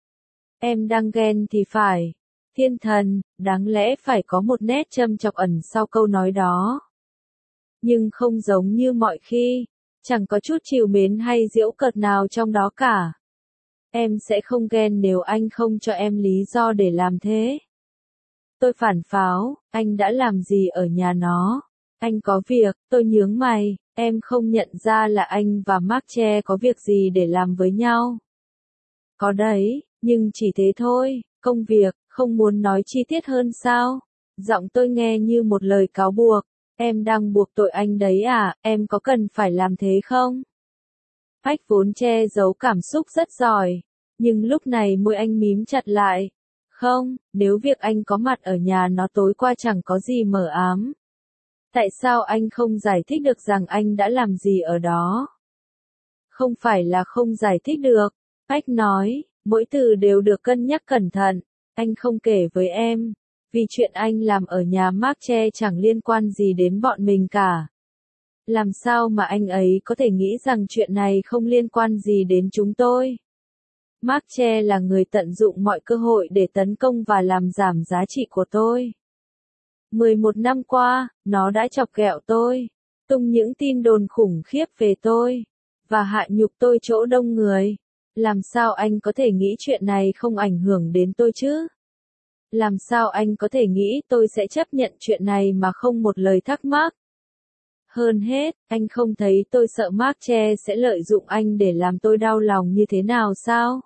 Em đang ghen thì phải. Thiên thần, đáng lẽ phải có một nét châm chọc ẩn sau câu nói đó. Nhưng không giống như mọi khi, chẳng có chút trìu mến hay giễu cợt nào trong đó cả. Em sẽ không ghen nếu anh không cho em lý do để làm thế. Tôi phản pháo, anh đã làm gì ở nhà nó? Anh có việc, tôi nhướng mày, em không nhận ra là anh và Mark-che có việc gì để làm với nhau. Có đấy, nhưng chỉ thế thôi, công việc, không muốn nói chi tiết hơn sao? Giọng tôi nghe như một lời cáo buộc. Em đang buộc tội anh đấy à, em có cần phải làm thế không? Pac vốn che giấu cảm xúc rất giỏi, nhưng lúc này môi anh mím chặt lại. Không, nếu việc anh có mặt ở nhà nó tối qua chẳng có gì mờ ám. Tại sao anh không giải thích được rằng anh đã làm gì ở đó? Không phải là không giải thích được, Pac nói, mỗi từ đều được cân nhắc cẩn thận. Anh không kể với em, vì chuyện anh làm ở nhà Mark-che chẳng liên quan gì đến bọn mình cả. Làm sao mà anh ấy có thể nghĩ rằng chuyện này không liên quan gì đến chúng tôi? Mark-che là người tận dụng mọi cơ hội để tấn công và làm giảm giá trị của tôi. 11 năm qua, nó đã chọc ghẹo tôi, tung những tin đồn khủng khiếp về tôi, và hạ nhục tôi chỗ đông người. Làm sao anh có thể nghĩ chuyện này không ảnh hưởng đến tôi chứ? Làm sao anh có thể nghĩ tôi sẽ chấp nhận chuyện này mà không một lời thắc mắc? Hơn hết, anh không thấy tôi sợ Mark sẽ lợi dụng anh để làm tôi đau lòng như thế nào sao?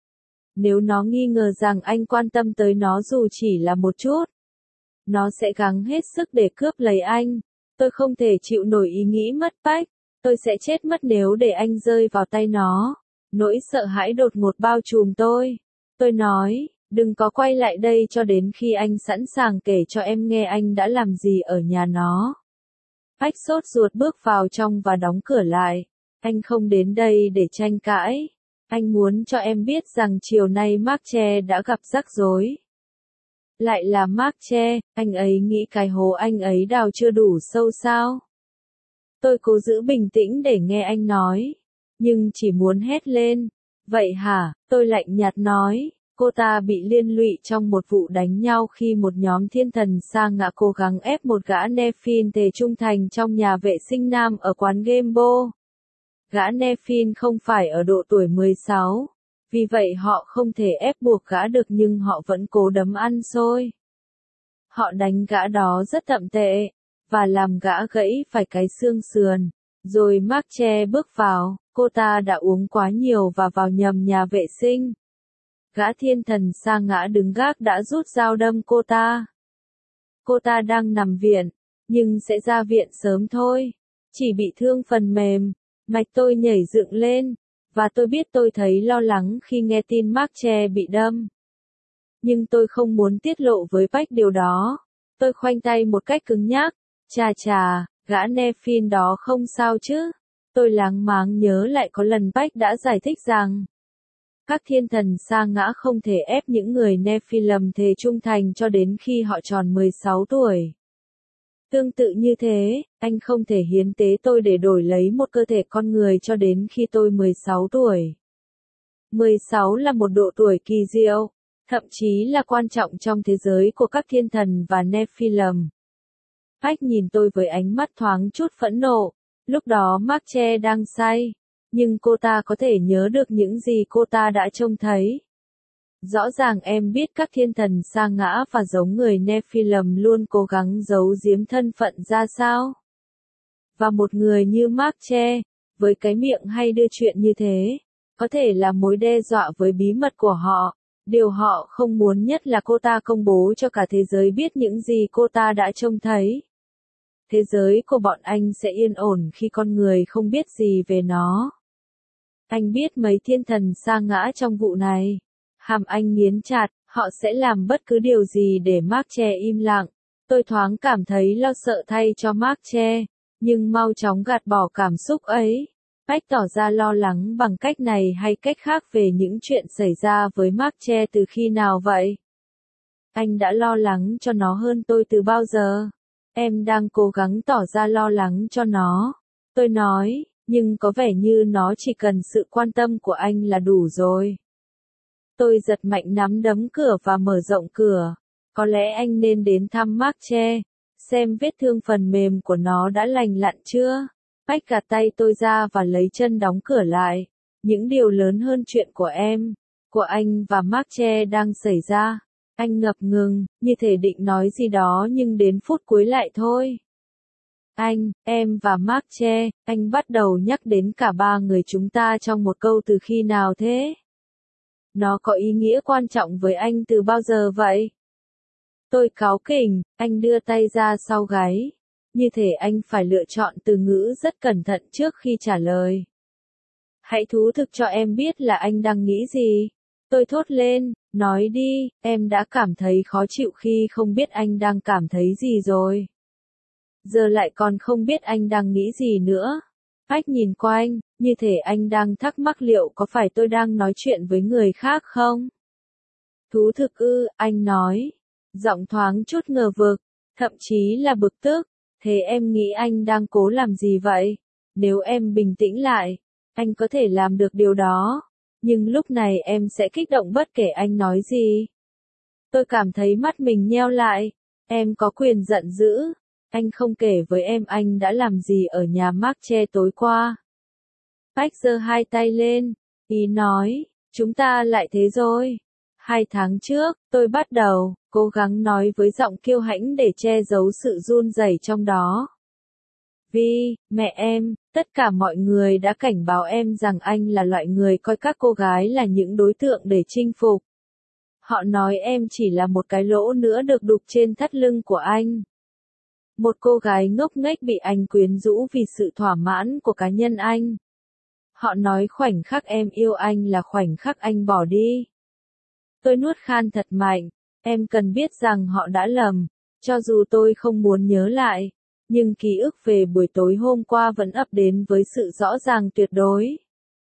Nếu nó nghi ngờ rằng anh quan tâm tới nó dù chỉ là một chút, nó sẽ gắng hết sức để cướp lấy anh. Tôi không thể chịu nổi ý nghĩ mất Bách. Tôi sẽ chết mất nếu để anh rơi vào tay nó. Nỗi sợ hãi đột ngột bao trùm tôi. Tôi nói, đừng có quay lại đây cho đến khi anh sẵn sàng kể cho em nghe anh đã làm gì ở nhà nó. Bách sốt ruột bước vào trong và đóng cửa lại. Anh không đến đây để tranh cãi. Anh muốn cho em biết rằng chiều nay Mark đã gặp rắc rối. Lại là Mark, anh ấy nghĩ cái hố anh ấy đào chưa đủ sâu sao? Tôi cố giữ bình tĩnh để nghe anh nói, nhưng chỉ muốn hét lên. Vậy hả? Tôi lạnh nhạt nói, cô ta bị liên lụy trong một vụ đánh nhau khi một nhóm thiên thần sa ngã cố gắng ép một gã Nephilim thề trung thành trong nhà vệ sinh nam ở quán Gamebo. Gã Nephilim không phải ở độ tuổi 16. Vì vậy họ không thể ép buộc gã được nhưng họ vẫn cố đấm ăn xôi. Họ đánh gã đó rất tậm tệ, và làm gã gãy phải cái xương sườn. Rồi Mark bước vào, cô ta đã uống quá nhiều và vào nhầm nhà vệ sinh. Gã thiên thần sa ngã đứng gác đã rút dao đâm cô ta. Cô ta đang nằm viện, nhưng sẽ ra viện sớm thôi. Chỉ bị thương phần mềm, mạch tôi nhảy dựng lên. Và tôi biết tôi thấy lo lắng khi nghe tin Mark bị đâm. Nhưng tôi không muốn tiết lộ với Bách điều đó. Tôi khoanh tay một cách cứng nhắc. Chà, gã Nephilim đó không sao chứ. Tôi láng máng nhớ lại có lần Bách đã giải thích rằng các thiên thần sa ngã không thể ép những người Nephilim thề trung thành cho đến khi họ tròn 16 tuổi. Tương tự như thế, anh không thể hiến tế tôi để đổi lấy một cơ thể con người cho đến khi tôi 16 tuổi. 16 là một độ tuổi kỳ diệu, thậm chí là quan trọng trong thế giới của các thiên thần và Nephilim. Bách nhìn tôi với ánh mắt thoáng chút phẫn nộ, lúc đó Mark đang say, nhưng cô ta có thể nhớ được những gì cô ta đã trông thấy. Rõ ràng em biết các thiên thần sa ngã và giống người Nephilim luôn cố gắng giấu giếm thân phận ra sao. Và một người như Mark, với cái miệng hay đưa chuyện như thế, có thể là mối đe dọa với bí mật của họ. Điều họ không muốn nhất là cô ta công bố cho cả thế giới biết những gì cô ta đã trông thấy. Thế giới của bọn anh sẽ yên ổn khi con người không biết gì về nó. Anh biết mấy thiên thần sa ngã trong vụ này. Hàm anh nghiến chặt, họ sẽ làm bất cứ điều gì để Mark im lặng. Tôi thoáng cảm thấy lo sợ thay cho Mark, nhưng mau chóng gạt bỏ cảm xúc ấy. Bách tỏ ra lo lắng bằng cách này hay cách khác về những chuyện xảy ra với Mark từ khi nào vậy? Anh đã lo lắng cho nó hơn tôi từ bao giờ? Em đang cố gắng tỏ ra lo lắng cho nó. Tôi nói, nhưng có vẻ như nó chỉ cần sự quan tâm của anh là đủ rồi. Tôi giật mạnh nắm đấm cửa và mở rộng cửa. Có lẽ anh nên đến thăm Mark, xem vết thương phần mềm của nó đã lành lặn chưa. Bách gạt tay tôi ra và lấy chân đóng cửa lại. Những điều lớn hơn chuyện của em, của anh và Mark đang xảy ra. Anh ngập ngừng, như thể định nói gì đó nhưng đến phút cuối lại thôi. Anh, em và Mark, anh bắt đầu nhắc đến cả ba người chúng ta trong một câu từ khi nào thế? Nó có ý nghĩa quan trọng với anh từ bao giờ vậy? Tôi cáu kỉnh, anh đưa tay ra sau gáy. Như thể anh phải lựa chọn từ ngữ rất cẩn thận trước khi trả lời. Hãy thú thực cho em biết là anh đang nghĩ gì. Tôi thốt lên, nói đi, em đã cảm thấy khó chịu khi không biết anh đang cảm thấy gì rồi. Giờ lại còn không biết anh đang nghĩ gì nữa. Bách nhìn quanh, như thể anh đang thắc mắc liệu có phải tôi đang nói chuyện với người khác không? Thú thực ư, anh nói. Giọng thoáng chút ngờ vực, thậm chí là bực tức. Thế em nghĩ anh đang cố làm gì vậy? Nếu em bình tĩnh lại, anh có thể làm được điều đó. Nhưng lúc này em sẽ kích động bất kể anh nói gì. Tôi cảm thấy mắt mình nheo lại. Em có quyền giận dữ. Anh không kể với em anh đã làm gì ở nhà Mark tối qua. Bách giơ hai tay lên. Ý nói, chúng ta lại thế rồi. 2 tháng trước, tôi bắt đầu, cố gắng nói với giọng kiêu hãnh để che giấu sự run rẩy trong đó. Vì, mẹ em, tất cả mọi người đã cảnh báo em rằng anh là loại người coi các cô gái là những đối tượng để chinh phục. Họ nói em chỉ là một cái lỗ nữa được đục trên thắt lưng của anh. Một cô gái ngốc nghếch bị anh quyến rũ vì sự thỏa mãn của cá nhân anh. Họ nói khoảnh khắc em yêu anh là khoảnh khắc anh bỏ đi. Tôi nuốt khan thật mạnh, em cần biết rằng họ đã lầm, cho dù tôi không muốn nhớ lại, nhưng ký ức về buổi tối hôm qua vẫn ập đến với sự rõ ràng tuyệt đối.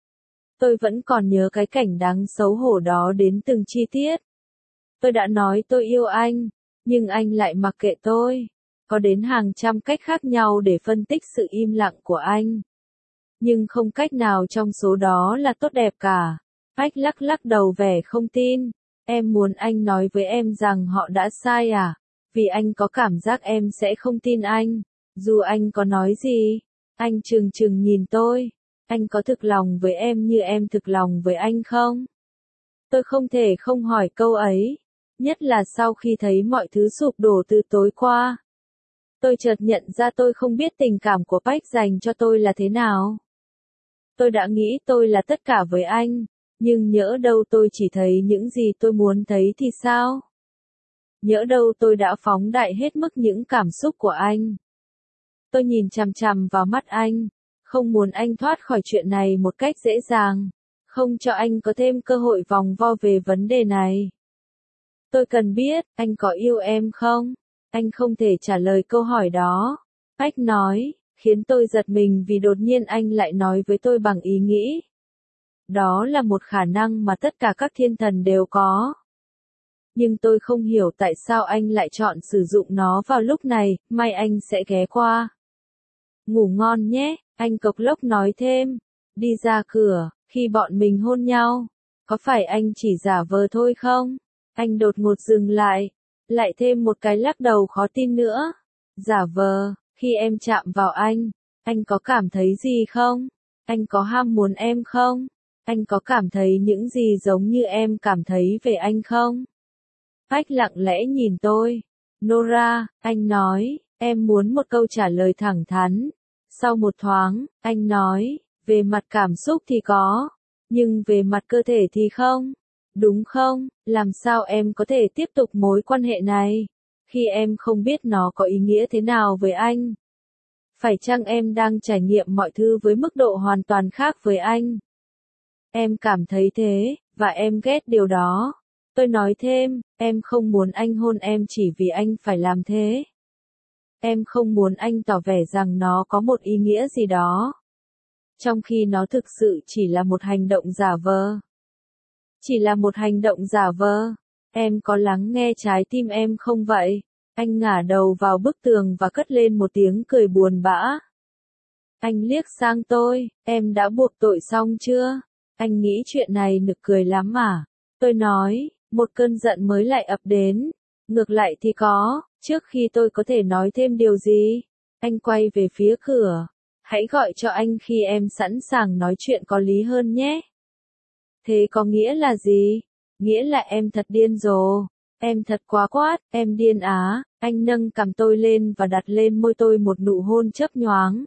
Tôi vẫn còn nhớ cái cảnh đáng xấu hổ đó đến từng chi tiết. Tôi đã nói tôi yêu anh, nhưng anh lại mặc kệ tôi. Có đến hàng trăm cách khác nhau để phân tích sự im lặng của anh. Nhưng không cách nào trong số đó là tốt đẹp cả. Ách lắc lắc đầu vẻ không tin. Em muốn anh nói với em rằng họ đã sai à? Vì anh có cảm giác em sẽ không tin anh. Dù anh có nói gì, anh trừng trừng nhìn tôi. Anh có thực lòng với em như em thực lòng với anh không? Tôi không thể không hỏi câu ấy. Nhất là sau khi thấy mọi thứ sụp đổ từ tối qua. Tôi chợt nhận ra tôi không biết tình cảm của Bách dành cho tôi là thế nào. Tôi đã nghĩ tôi là tất cả với anh, nhưng nhỡ đâu tôi chỉ thấy những gì tôi muốn thấy thì sao? Nhỡ đâu tôi đã phóng đại hết mức những cảm xúc của anh. Tôi nhìn chằm chằm vào mắt anh, không muốn anh thoát khỏi chuyện này một cách dễ dàng, không cho anh có thêm cơ hội vòng vo về vấn đề này. Tôi cần biết, anh có yêu em không? Anh không thể trả lời câu hỏi đó. Bách nói, khiến tôi giật mình vì đột nhiên anh lại nói với tôi bằng ý nghĩ. Đó là một khả năng mà tất cả các thiên thần đều có. Nhưng tôi không hiểu tại sao anh lại chọn sử dụng nó vào lúc này, may anh sẽ ghé qua. Ngủ ngon nhé, anh cộc lốc nói thêm. Đi ra cửa, khi bọn mình hôn nhau, có phải anh chỉ giả vờ thôi không? Anh đột ngột dừng lại thêm một cái lắc đầu khó tin nữa. Giả vờ, khi em chạm vào anh có cảm thấy gì không? Anh có ham muốn em không? Anh có cảm thấy những gì giống như em cảm thấy về anh không? Bách lặng lẽ nhìn tôi. Nora, anh nói, em muốn một câu trả lời thẳng thắn. Sau một thoáng, anh nói, về mặt cảm xúc thì có, nhưng về mặt cơ thể thì không. Đúng không? Làm sao em có thể tiếp tục mối quan hệ này, khi em không biết nó có ý nghĩa thế nào với anh? Phải chăng em đang trải nghiệm mọi thứ với mức độ hoàn toàn khác với anh? Em cảm thấy thế, và em ghét điều đó. Tôi nói thêm, em không muốn anh hôn em chỉ vì anh phải làm thế. Em không muốn anh tỏ vẻ rằng nó có một ý nghĩa gì đó, trong khi nó thực sự chỉ là một hành động giả vờ. Chỉ là một hành động giả vờ. Em có lắng nghe trái tim em không vậy? Anh ngả đầu vào bức tường và cất lên một tiếng cười buồn bã. Anh liếc sang tôi, em đã buộc tội xong chưa? Anh nghĩ chuyện này nực cười lắm à? Tôi nói, một cơn giận mới lại ập đến. Ngược lại thì có, trước khi tôi có thể nói thêm điều gì. Anh quay về phía cửa. Hãy gọi cho anh khi em sẵn sàng nói chuyện có lý hơn nhé. Thế có nghĩa là gì? Nghĩa là em thật điên rồ. Em thật quá quát, em điên á. Anh nâng cằm tôi lên và đặt lên môi tôi một nụ hôn chớp nhoáng.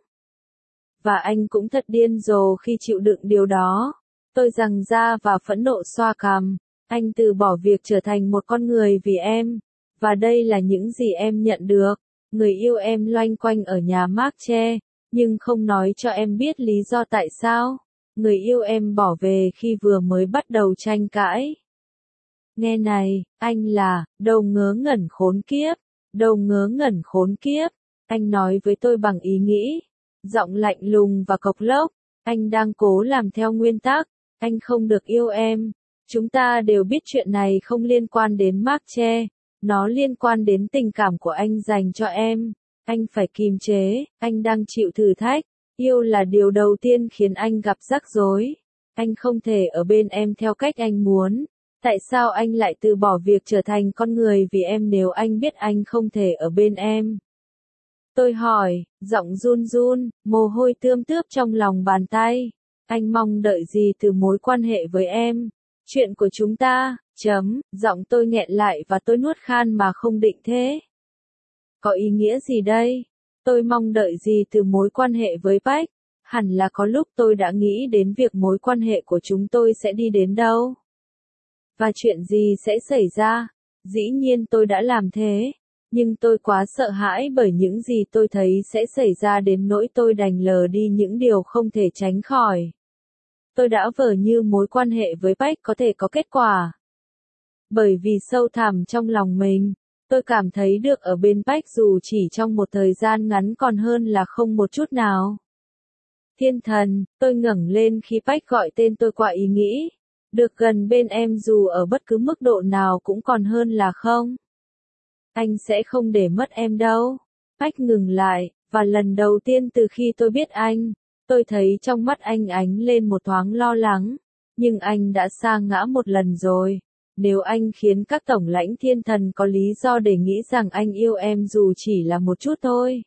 Và anh cũng thật điên rồ khi chịu đựng điều đó. Tôi giằng ra và phẫn nộ xoa cằm. Anh từ bỏ việc trở thành một con người vì em. Và đây là những gì em nhận được. Người yêu em loanh quanh ở nhà mác tre, nhưng không nói cho em biết lý do tại sao. Người yêu em bỏ về khi vừa mới bắt đầu tranh cãi. Nghe này, anh là, đầu ngớ ngẩn khốn kiếp. Đầu ngớ ngẩn khốn kiếp. Anh nói với tôi bằng ý nghĩ. Giọng lạnh lùng và cộc lốc. Anh đang cố làm theo nguyên tắc. Anh không được yêu em. Chúng ta đều biết chuyện này không liên quan đến mác tre. Nó liên quan đến tình cảm của anh dành cho em. Anh phải kìm chế, anh đang chịu thử thách. Yêu là điều đầu tiên khiến anh gặp rắc rối. Anh không thể ở bên em theo cách anh muốn. Tại sao anh lại từ bỏ việc trở thành con người vì em nếu anh biết anh không thể ở bên em? Tôi hỏi, giọng run run, mồ hôi tươm tướp trong lòng bàn tay. Anh mong đợi gì từ mối quan hệ với em? Chuyện của chúng ta, giọng tôi nghẹn lại và tôi nuốt khan mà không định thế. Có ý nghĩa gì đây? Tôi mong đợi gì từ mối quan hệ với Bách? Hẳn là có lúc tôi đã nghĩ đến việc mối quan hệ của chúng tôi sẽ đi đến đâu. Và chuyện gì sẽ xảy ra? Dĩ nhiên tôi đã làm thế. Nhưng tôi quá sợ hãi bởi những gì tôi thấy sẽ xảy ra đến nỗi tôi đành lờ đi những điều không thể tránh khỏi. Tôi đã vờ như mối quan hệ với Bách có thể có kết quả. Bởi vì sâu thẳm trong lòng mình, tôi cảm thấy được ở bên Bách dù chỉ trong một thời gian ngắn còn hơn là không một chút nào. Thiên thần, tôi ngẩng lên khi Bách gọi tên tôi qua ý nghĩ. Được gần bên em dù ở bất cứ mức độ nào cũng còn hơn là không. Anh sẽ không để mất em đâu. Bách ngừng lại, và lần đầu tiên từ khi tôi biết anh, tôi thấy trong mắt anh ánh lên một thoáng lo lắng. Nhưng anh đã sa ngã một lần rồi. Nếu anh khiến các tổng lãnh thiên thần có lý do để nghĩ rằng anh yêu em dù chỉ là một chút thôi,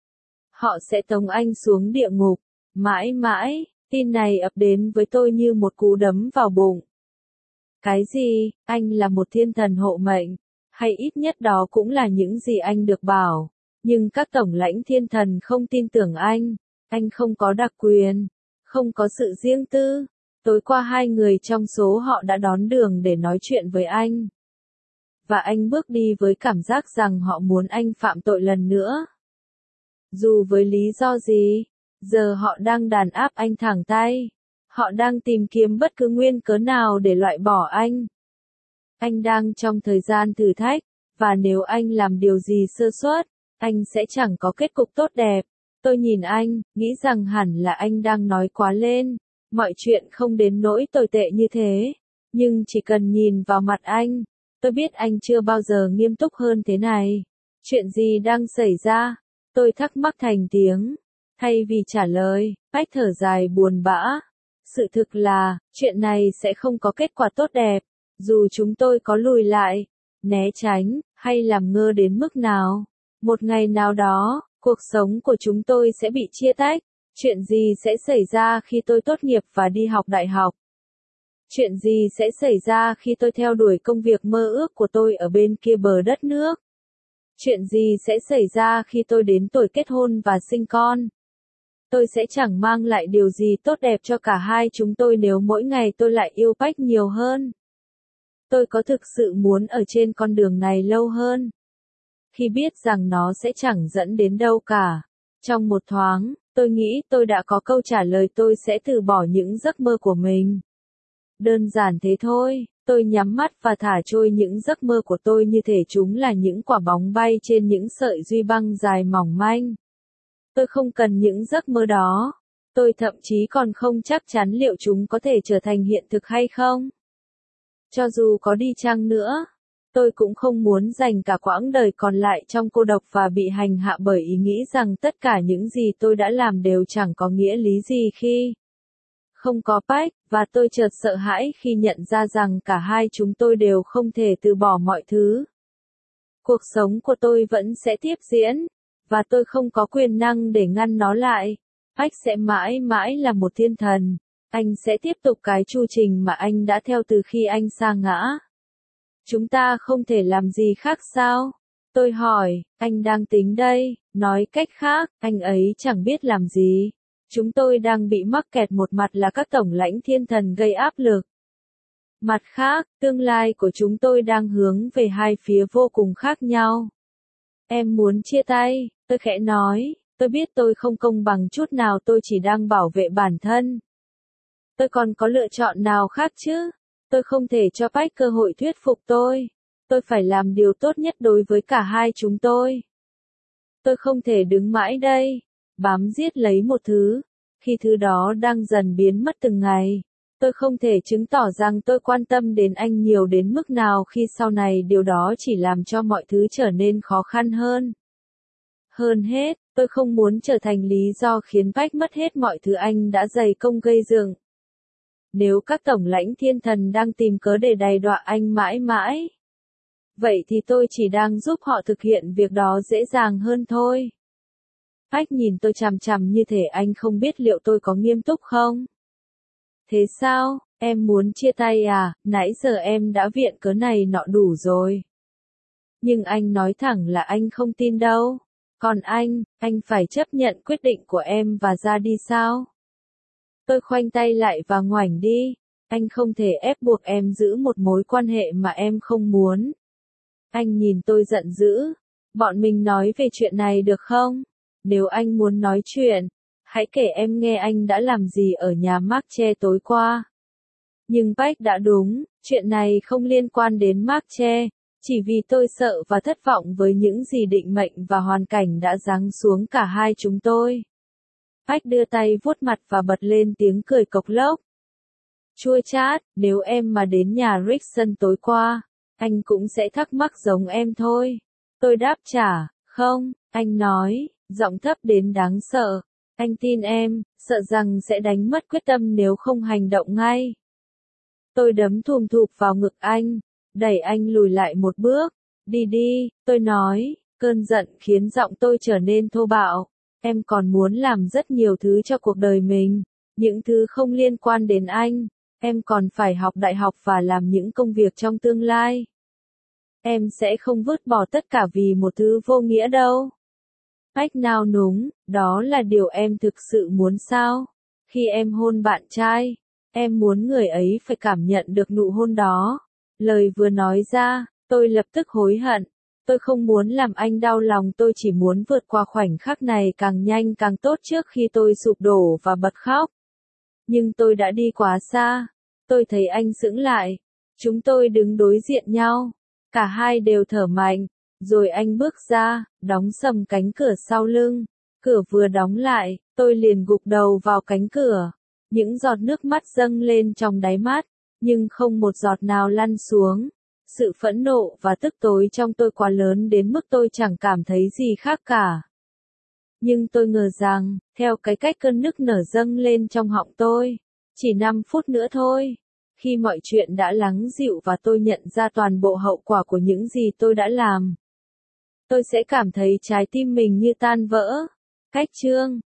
họ sẽ tống anh xuống địa ngục. Mãi mãi, tin này ập đến với tôi như một cú đấm vào bụng. Cái gì, anh là một thiên thần hộ mệnh, hay ít nhất đó cũng là những gì anh được bảo. Nhưng các tổng lãnh thiên thần không tin tưởng anh không có đặc quyền, không có sự riêng tư. Tối qua hai người trong số họ đã đón đường để nói chuyện với anh. Và anh bước đi với cảm giác rằng họ muốn anh phạm tội lần nữa. Dù với lý do gì, giờ họ đang đàn áp anh thẳng tay. Họ đang tìm kiếm bất cứ nguyên cớ nào để loại bỏ anh. Anh đang trong thời gian thử thách, và nếu anh làm điều gì sơ suất, anh sẽ chẳng có kết cục tốt đẹp. Tôi nhìn anh, nghĩ rằng hẳn là anh đang nói quá lên. Mọi chuyện không đến nỗi tồi tệ như thế. Nhưng chỉ cần nhìn vào mặt anh, tôi biết anh chưa bao giờ nghiêm túc hơn thế này. Chuyện gì đang xảy ra? Tôi thắc mắc thành tiếng. Thay vì trả lời, Bách thở dài buồn bã. Sự thực là, chuyện này sẽ không có kết quả tốt đẹp. Dù chúng tôi có lùi lại, né tránh, hay làm ngơ đến mức nào. Một ngày nào đó, cuộc sống của chúng tôi sẽ bị chia tách. Chuyện gì sẽ xảy ra khi tôi tốt nghiệp và đi học đại học? Chuyện gì sẽ xảy ra khi tôi theo đuổi công việc mơ ước của tôi ở bên kia bờ đất nước? Chuyện gì sẽ xảy ra khi tôi đến tuổi kết hôn và sinh con? Tôi sẽ chẳng mang lại điều gì tốt đẹp cho cả hai chúng tôi nếu mỗi ngày tôi lại yêu Bách nhiều hơn. Tôi có thực sự muốn ở trên con đường này lâu hơn, khi biết rằng nó sẽ chẳng dẫn đến đâu cả. Trong một thoáng, tôi nghĩ tôi đã có câu trả lời, tôi sẽ từ bỏ những giấc mơ của mình. Đơn giản thế thôi, tôi nhắm mắt và thả trôi những giấc mơ của tôi như thể chúng là những quả bóng bay trên những sợi duy băng dài mỏng manh. Tôi không cần những giấc mơ đó. Tôi thậm chí còn không chắc chắn liệu chúng có thể trở thành hiện thực hay không. Cho dù có đi chăng nữa, tôi cũng không muốn dành cả quãng đời còn lại trong cô độc và bị hành hạ bởi ý nghĩ rằng tất cả những gì tôi đã làm đều chẳng có nghĩa lý gì khi không có Bách, và tôi chợt sợ hãi khi nhận ra rằng cả hai chúng tôi đều không thể từ bỏ mọi thứ. Cuộc sống của tôi vẫn sẽ tiếp diễn, và tôi không có quyền năng để ngăn nó lại. Bách sẽ mãi mãi là một thiên thần. Anh sẽ tiếp tục cái chu trình mà anh đã theo từ khi anh sa ngã. Chúng ta không thể làm gì khác sao? Tôi hỏi, anh đang tính đây, nói cách khác, anh ấy chẳng biết làm gì. Chúng tôi đang bị mắc kẹt, một mặt là các tổng lãnh thiên thần gây áp lực. Mặt khác, tương lai của chúng tôi đang hướng về hai phía vô cùng khác nhau. Em muốn chia tay, tôi khẽ nói, tôi biết tôi không công bằng chút nào, tôi chỉ đang bảo vệ bản thân. Tôi còn có lựa chọn nào khác chứ? Tôi không thể cho Bách cơ hội thuyết phục tôi. Tôi phải làm điều tốt nhất đối với cả hai chúng tôi. Tôi không thể đứng mãi đây, bám giết lấy một thứ, khi thứ đó đang dần biến mất từng ngày. Tôi không thể chứng tỏ rằng tôi quan tâm đến anh nhiều đến mức nào khi sau này điều đó chỉ làm cho mọi thứ trở nên khó khăn hơn. Hơn hết, tôi không muốn trở thành lý do khiến Bách mất hết mọi thứ anh đã dày công gây dựng. Nếu các tổng lãnh thiên thần đang tìm cớ để đày đọa anh mãi mãi, vậy thì tôi chỉ đang giúp họ thực hiện việc đó dễ dàng hơn thôi. Bách nhìn tôi chằm chằm như thể anh không biết liệu tôi có nghiêm túc không. Thế sao, em muốn chia tay à, nãy giờ em đã viện cớ này nọ đủ rồi. Nhưng anh nói thẳng là anh không tin đâu. Còn anh phải chấp nhận quyết định của em và ra đi sao? Tôi khoanh tay lại và ngoảnh đi. Anh không thể ép buộc em giữ một mối quan hệ mà em không muốn. Anh nhìn tôi giận dữ. Bọn mình nói về chuyện này được không? Nếu anh muốn nói chuyện, hãy kể em nghe anh đã làm gì ở nhà Mark Che tối qua. Nhưng Bách đã đúng, chuyện này không liên quan đến Mark Che, chỉ vì tôi sợ và thất vọng với những gì định mệnh và hoàn cảnh đã giáng xuống cả hai chúng tôi. Bách đưa tay vuốt mặt và bật lên tiếng cười cộc lốc. Chua chát, nếu em mà đến nhà Rickson tối qua, anh cũng sẽ thắc mắc giống em thôi. Tôi đáp trả, không, anh nói, giọng thấp đến đáng sợ. Anh tin em, sợ rằng sẽ đánh mất quyết tâm nếu không hành động ngay. Tôi đấm thùm thụp vào ngực anh, đẩy anh lùi lại một bước. Đi đi, tôi nói, cơn giận khiến giọng tôi trở nên thô bạo. Em còn muốn làm rất nhiều thứ cho cuộc đời mình, những thứ không liên quan đến anh. Em còn phải học đại học và làm những công việc trong tương lai. Em sẽ không vứt bỏ tất cả vì một thứ vô nghĩa đâu. Bách nao núng, đó là điều em thực sự muốn sao? Khi em hôn bạn trai, em muốn người ấy phải cảm nhận được nụ hôn đó. Lời vừa nói ra, tôi lập tức hối hận. Tôi không muốn làm anh đau lòng, tôi chỉ muốn vượt qua khoảnh khắc này càng nhanh càng tốt trước khi tôi sụp đổ và bật khóc. Nhưng tôi đã đi quá xa. Tôi thấy anh sững lại. Chúng tôi đứng đối diện nhau. Cả hai đều thở mạnh. Rồi anh bước ra, đóng sầm cánh cửa sau lưng. Cửa vừa đóng lại, tôi liền gục đầu vào cánh cửa. Những giọt nước mắt dâng lên trong đáy mắt, nhưng không một giọt nào lăn xuống. Sự phẫn nộ và tức tối trong tôi quá lớn đến mức tôi chẳng cảm thấy gì khác cả. Nhưng tôi ngờ rằng, theo cái cách cơn nức nở dâng lên trong họng tôi, chỉ 5 phút nữa thôi, khi mọi chuyện đã lắng dịu và tôi nhận ra toàn bộ hậu quả của những gì tôi đã làm, tôi sẽ cảm thấy trái tim mình như tan vỡ. Cách chương